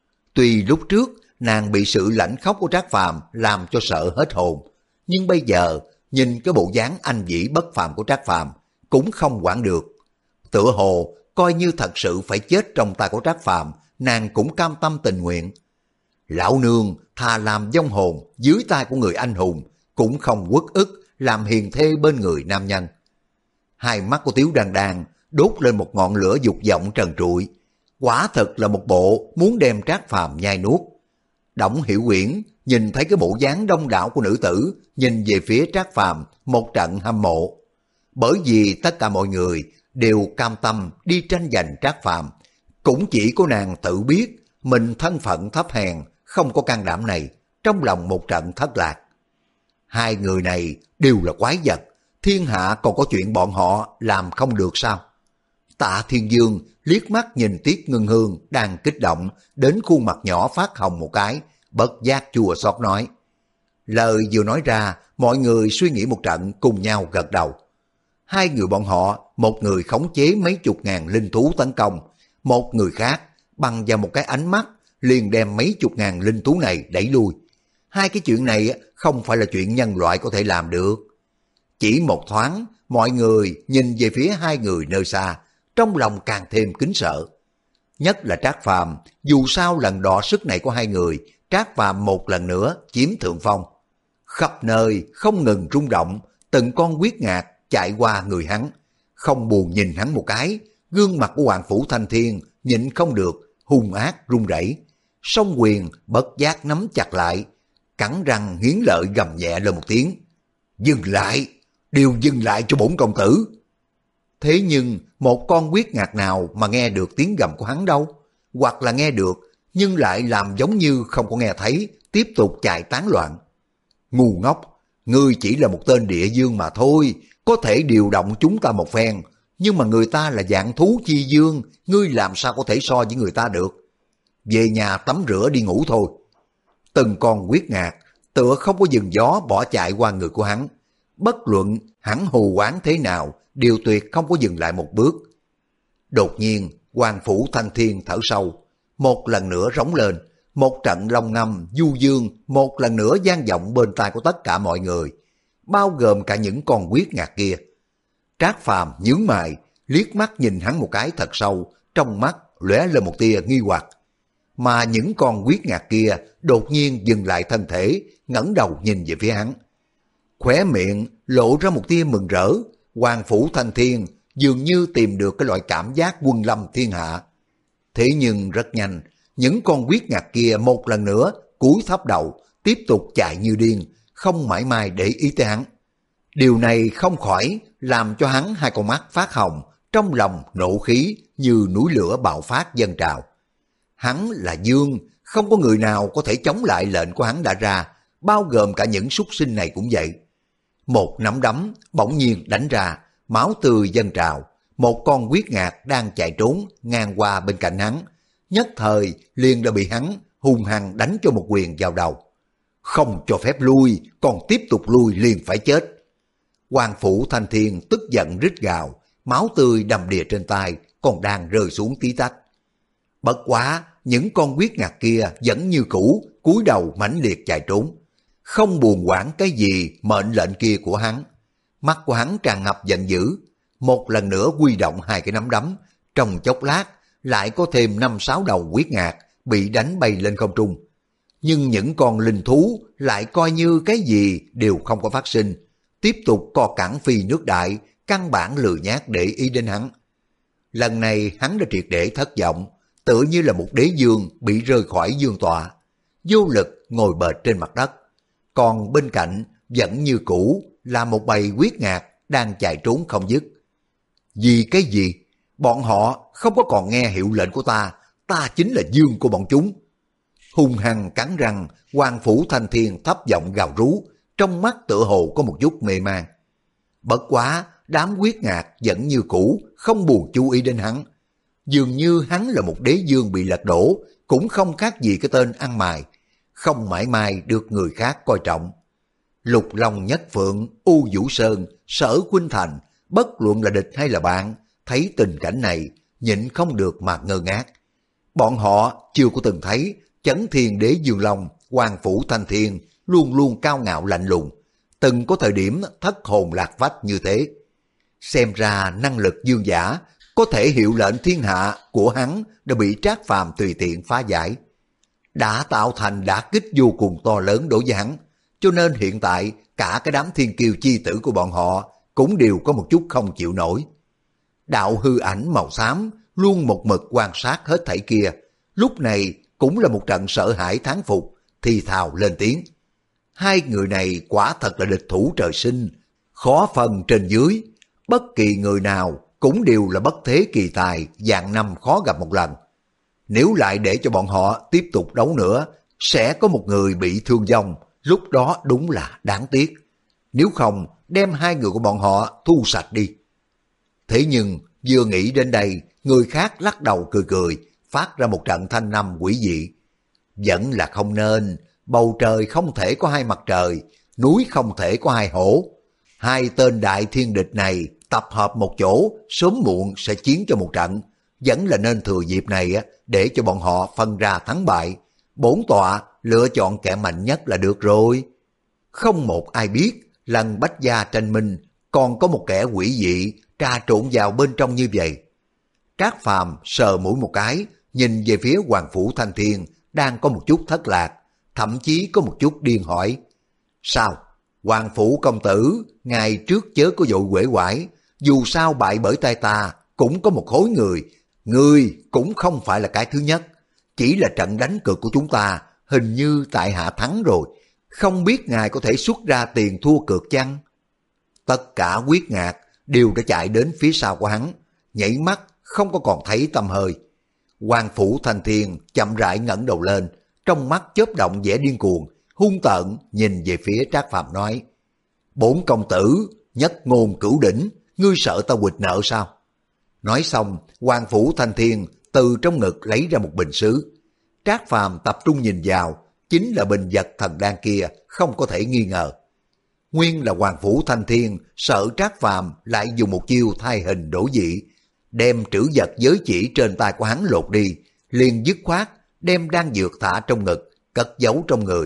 Tuy lúc trước nàng bị sự lãnh khóc của Trác Phàm làm cho sợ hết hồn, nhưng bây giờ nhìn cái bộ dáng anh vĩ bất phàm của Trác Phàm cũng không quản được. Tựa hồ coi như thật sự phải chết trong tay của Trác Phàm, nàng cũng cam tâm tình nguyện. Lão nương thà làm vong hồn dưới tay của người anh hùng, cũng không uất ức làm hiền thê bên người nam nhân. Hai mắt của Tiểu Đàn Đàn đốt lên một ngọn lửa dục vọng trần trụi, quả thật là một bộ muốn đem Trác Phàm nhai nuốt. Đổng Hiểu Uyển nhìn thấy cái bộ dáng đông đảo của nữ tử, nhìn về phía Trác Phàm một trận hâm mộ. Bởi vì tất cả mọi người đều cam tâm đi tranh giành Trác Phàm, cũng chỉ có nàng tự biết mình thân phận thấp hèn, không có can đảm này, trong lòng một trận thất lạc. Hai người này đều là quái vật, thiên hạ còn có chuyện bọn họ làm không được sao? Tạ Thiên Dương liếc mắt nhìn Tiết Ngân Hương đang kích động, đến khuôn mặt nhỏ phát hồng một cái, bất giác chua xót nói. Lời vừa nói ra, mọi người suy nghĩ một trận cùng nhau gật đầu. Hai người bọn họ, một người khống chế mấy chục ngàn linh thú tấn công, một người khác bằng vào một cái ánh mắt liền đem mấy chục ngàn linh thú này đẩy lui. Hai cái chuyện này không phải là chuyện nhân loại có thể làm được. Chỉ một thoáng, mọi người nhìn về phía hai người nơi xa, trong lòng càng thêm kính sợ. Nhất là Trác Phàm, dù sao lần đọ sức này của hai người, Trác Phàm một lần nữa chiếm thượng phong. Khắp nơi không ngừng rung động, từng con huyết ngạc chạy qua người hắn, không buồn nhìn hắn một cái. Gương mặt của Hoàng Phủ Thanh Thiên nhịn không được, hung ác run rẩy, song quyền bất giác nắm chặt lại, cắn răng nghiến lợi gầm nhẹ lên một tiếng. Dừng lại, đều dừng lại cho bổn công tử. Thế nhưng một con huyết ngạc nào mà nghe được tiếng gầm của hắn đâu, hoặc là nghe được nhưng lại làm giống như không có nghe thấy, tiếp tục chạy tán loạn. Ngu ngốc, ngươi chỉ là một tên địa dương mà thôi, có thể điều động chúng ta một phen, nhưng mà người ta là dạng thú chi dương, ngươi làm sao có thể so với người ta được. Về nhà tắm rửa đi ngủ thôi. Từng con huyết ngạc tựa không có dừng gió bỏ chạy qua người của hắn, bất luận hắn hù oán thế nào đều tuyệt không có dừng lại một bước. Đột nhiên Hoàng Phủ Thanh Thiên thở sâu, một lần nữa rống lên, một trận long ngâm du dương một lần nữa vang vọng bên tai của tất cả mọi người, bao gồm cả những con huyết ngạc kia. Trác Phàm nhướng mày, liếc mắt nhìn hắn một cái thật sâu, trong mắt lóe lên một tia nghi hoặc. Mà những con huyết ngạc kia đột nhiên dừng lại thân thể, ngẩng đầu nhìn về phía hắn. Khóe miệng lộ ra một tia mừng rỡ, Hoàng Phủ Thanh Thiên dường như tìm được cái loại cảm giác quân lâm thiên hạ. Thế nhưng rất nhanh, những con huyết ngạc kia một lần nữa cúi thấp đầu, tiếp tục chạy như điên, không mãi mai để ý tới hắn. Điều này không khỏi làm cho hắn hai con mắt phát hồng, trong lòng nộ khí như núi lửa bạo phát dâng trào. Hắn là dương, không có người nào có thể chống lại lệnh của hắn đã ra, bao gồm cả những súc sinh này cũng vậy. Một nắm đấm bỗng nhiên đánh ra, máu tươi dâng trào, một con huyết ngạc đang chạy trốn ngang qua bên cạnh hắn, nhất thời liền đã bị hắn hung hăng đánh cho một quyền vào đầu. Không cho phép lui, còn tiếp tục lui liền phải chết. Hoàng Phủ Thanh Thiên tức giận rít gào, máu tươi đầm đìa trên tay còn đang rơi xuống tí tách. Bất quá, những con huyết ngạc kia vẫn như cũ, cúi đầu mãnh liệt chạy trốn, không buồn quản cái gì mệnh lệnh kia của hắn. Mắt của hắn tràn ngập giận dữ, một lần nữa huy động hai cái nắm đấm, trong chốc lát lại có thêm năm sáu đầu huyết ngạc bị đánh bay lên không trung. Nhưng những con linh thú lại coi như cái gì đều không có phát sinh, tiếp tục co cẳng phi nước đại, căn bản lười nhác để ý đến hắn. Lần này hắn đã triệt để thất vọng, tựa như là một đế dương bị rơi khỏi dương tọa, vô lực ngồi bệt trên mặt đất. Còn bên cạnh vẫn như cũ là một bầy huyết ngạc đang chạy trốn không dứt. Vì cái gì? Bọn họ không có còn nghe hiệu lệnh của ta, ta chính là dương của bọn chúng. Hung hăng cắn răng, Hoàng Phủ Thanh Thiên thấp giọng gào rú, trong mắt tựa hồ có một chút mê man. Bất quá, đám huyết ngạc vẫn như cũ, không buồn chú ý đến hắn. Dường như hắn là một đế vương bị lật đổ, cũng không khác gì cái tên ăn mày, không mãi mai được người khác coi trọng. Lục Long Nhất Phượng, U Vũ Sơn, Sở Khuynh Thành, bất luận là địch hay là bạn, thấy tình cảnh này, nhịn không được mà ngơ ngác. Bọn họ chưa có từng thấy Chấn Thiên Đế Dương Long, Hoàng Phủ Thanh Thiên luôn luôn cao ngạo lạnh lùng, từng có thời điểm thất hồn lạc phách như thế. Xem ra năng lực dương giả, có thể hiệu lệnh thiên hạ của hắn đã bị Trác Phàm tùy tiện phá giải, đã tạo thành đả kích vô cùng to lớn đối với hắn, cho nên hiện tại cả cái đám thiên kiêu chi tử của bọn họ cũng đều có một chút không chịu nổi. Đạo hư ảnh màu xám luôn một mực quan sát hết thảy kia, lúc này cũng là một trận sợ hãi thán phục, thì thào lên tiếng. Hai người này quả thật là địch thủ trời sinh, khó phân trên dưới, bất kỳ người nào cũng đều là bất thế kỳ tài, vạn năm khó gặp một lần. Nếu lại để cho bọn họ tiếp tục đấu nữa, sẽ có một người bị thương vong, lúc đó đúng là đáng tiếc. Nếu không, đem hai người của bọn họ thu sạch đi. Thế nhưng, vừa nghĩ đến đây, người khác lắc đầu cười cười, phát ra một trận thanh âm quỷ dị. Vẫn là không nên, bầu trời không thể có hai mặt trời, núi không thể có hai hổ. Hai tên đại thiên địch này tập hợp một chỗ, sớm muộn sẽ chiến cho một trận. Vẫn là nên thừa dịp này để cho bọn họ phân ra thắng bại. Bổn tọa lựa chọn kẻ mạnh nhất là được rồi. Không một ai biết, lần bách gia tranh minh còn có một kẻ quỷ dị trà trộn vào bên trong như vậy. Trác Phàm sờ mũi một cái, nhìn về phía Hoàng Phủ Thanh Thiên đang có một chút thất lạc, thậm chí có một chút điên hỏi. Sao? Hoàng Phủ công tử, ngày trước chớ có vội uể oải, dù sao bại bởi tay ta cũng có một khối người, người cũng không phải là cái thứ nhất, chỉ là trận đánh cược của chúng ta hình như tại hạ thắng rồi, không biết ngài có thể xuất ra tiền thua cược chăng? Tất cả quyết ngạc đều đã chạy đến phía sau của hắn, nhảy mắt không có còn thấy tăm hơi. Hoàng Phủ Thanh Thiên chậm rãi ngẩng đầu lên, trong mắt chớp động vẻ điên cuồng, hung tợn nhìn về phía Trác Phàm nói: Bổn công tử nhất ngôn cửu đỉnh, ngươi sợ ta quỵt nợ sao? Nói xong, Hoàng Phủ Thanh Thiên từ trong ngực lấy ra một bình sứ. Trác Phàm tập trung nhìn vào, chính là bình vật thần đan kia, không có thể nghi ngờ. Nguyên là Hoàng Phủ Thanh Thiên sợ Trác Phàm lại dùng một chiêu thay hình đổi dị, đem trữ vật giới chỉ trên tay của hắn lột đi, liền dứt khoát đem đan dược thả trong ngực, cất giấu trong người.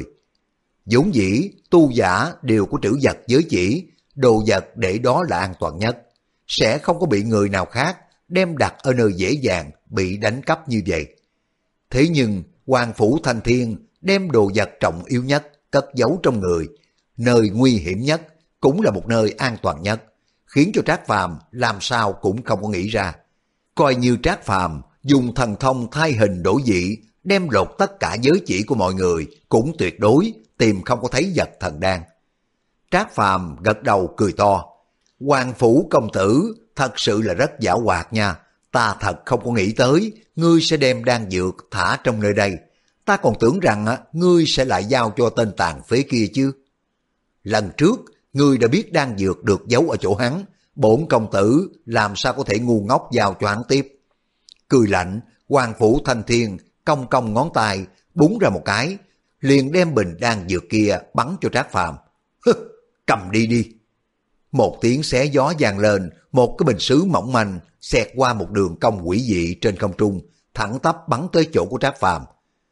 Vốn dĩ tu giả đều có trữ vật giới chỉ, đồ vật để đó là an toàn nhất, sẽ không có bị người nào khác đem đặt ở nơi dễ dàng bị đánh cắp như vậy. Thế nhưng Hoàng Phủ Thanh Thiên đem đồ vật trọng yếu nhất cất giấu trong người, nơi nguy hiểm nhất cũng là một nơi an toàn nhất, khiến cho Trác Phàm làm sao cũng không có nghĩ ra. Coi như Trác Phàm dùng thần thông thay hình đổi dị, đem lột tất cả giới chỉ của mọi người, cũng tuyệt đối tìm không có thấy vật thần đan. Trác Phàm gật đầu cười to. Hoàng Phủ công tử thật sự là rất giảo hoạt nha, ta thật không có nghĩ tới ngươi sẽ đem đan dược thả trong nơi đây, ta còn tưởng rằng ngươi sẽ lại giao cho tên tàn phế kia chứ. Lần trước ngươi đã biết đan dược được giấu ở chỗ hắn, bổn công tử làm sao có thể ngu ngốc giao cho hắn tiếp. Cười lạnh, Hoàng Phủ Thanh Thiên cong cong ngón tay, búng ra một cái, liền đem bình đan dược kia bắn cho Trác Phàm. Hứ, cầm đi đi. Một tiếng xé gió vang lên, một cái bình sứ mỏng manh xẹt qua một đường cong quỷ dị trên không trung, thẳng tắp bắn tới chỗ của Trác Phàm.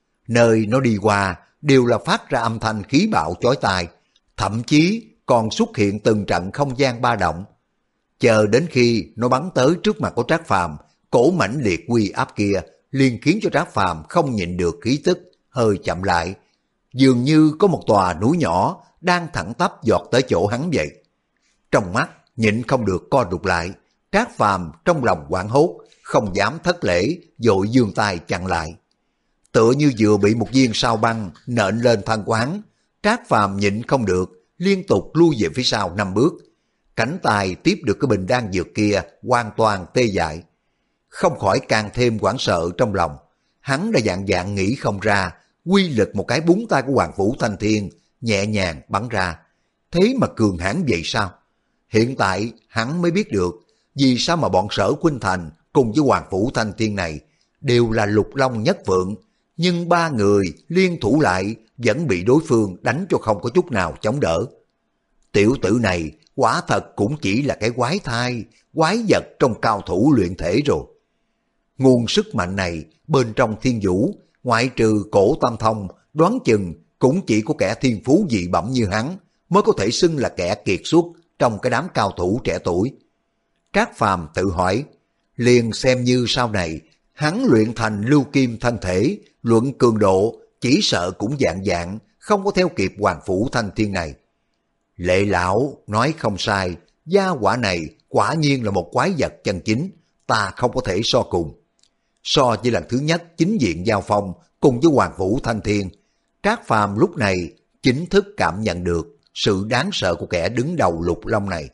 Nơi nó đi qua đều là phát ra âm thanh khí bạo chói tai, thậm chí còn xuất hiện từng trận không gian ba động. Chờ đến khi nó bắn tới trước mặt của Trác Phàm, cổ mãnh liệt uy áp kia liền khiến cho Trác Phàm không nhịn được khí tức, hơi chậm lại, dường như có một tòa núi nhỏ đang thẳng tắp giọt tới chỗ hắn vậy. Trong mắt nhịn không được co rụt lại, Trác Phàm trong lòng hoảng hốt, không dám thất lễ, vội giương tay chặn lại. Tựa như vừa bị một viên sao băng nện lên thân của hắn, Trác Phàm nhịn không được, liên tục lui về phía sau năm bước. Cánh tay tiếp được cái bình đan dược kia hoàn toàn tê dại. Không khỏi càng thêm hoảng sợ trong lòng, hắn đã dạng dạng nghĩ không ra, quy lực một cái búng tay của Hoàng Phủ Thanh Thiên nhẹ nhàng bắn ra. Thế mà cường hãn vậy sao? Hiện tại hắn mới biết được vì sao mà bọn Sở Khuynh Thành cùng với Hoàng Phủ Thanh Thiên này đều là lục long nhất vượng, nhưng ba người liên thủ lại vẫn bị đối phương đánh cho không có chút nào chống đỡ. Tiểu tử này quả thật cũng chỉ là cái quái thai, quái vật trong cao thủ luyện thể rồi. Nguồn sức mạnh này bên trong thiên vũ, ngoại trừ Cổ Tam Thông, đoán chừng cũng chỉ có kẻ thiên phú dị bẩm như hắn mới có thể xưng là kẻ kiệt xuất trong cái đám cao thủ trẻ tuổi. Trác Phàm tự hỏi, liền xem như sau này hắn luyện thành lưu kim thân thể, luận cường độ chỉ sợ cũng dạng dạng, không có theo kịp Hoàng Phủ Thanh Thiên này. Lệ lão nói không sai, gia hỏa này quả nhiên là một quái vật chân chính, ta không có thể so cùng. So với lần thứ nhất chính diện giao phong cùng với Hoàng Phủ Thanh Thiên, Trác Phàm lúc này chính thức cảm nhận được sự đáng sợ của kẻ đứng đầu lục long này.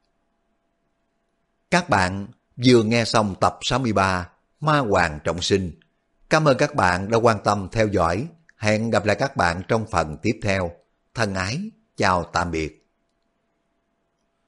Các bạn vừa nghe xong tập sáu mươi ba Ma Hoàng Trọng Sinh. Cảm ơn các bạn đã quan tâm theo dõi. Hẹn gặp lại các bạn trong phần tiếp theo. Thân ái, chào tạm biệt.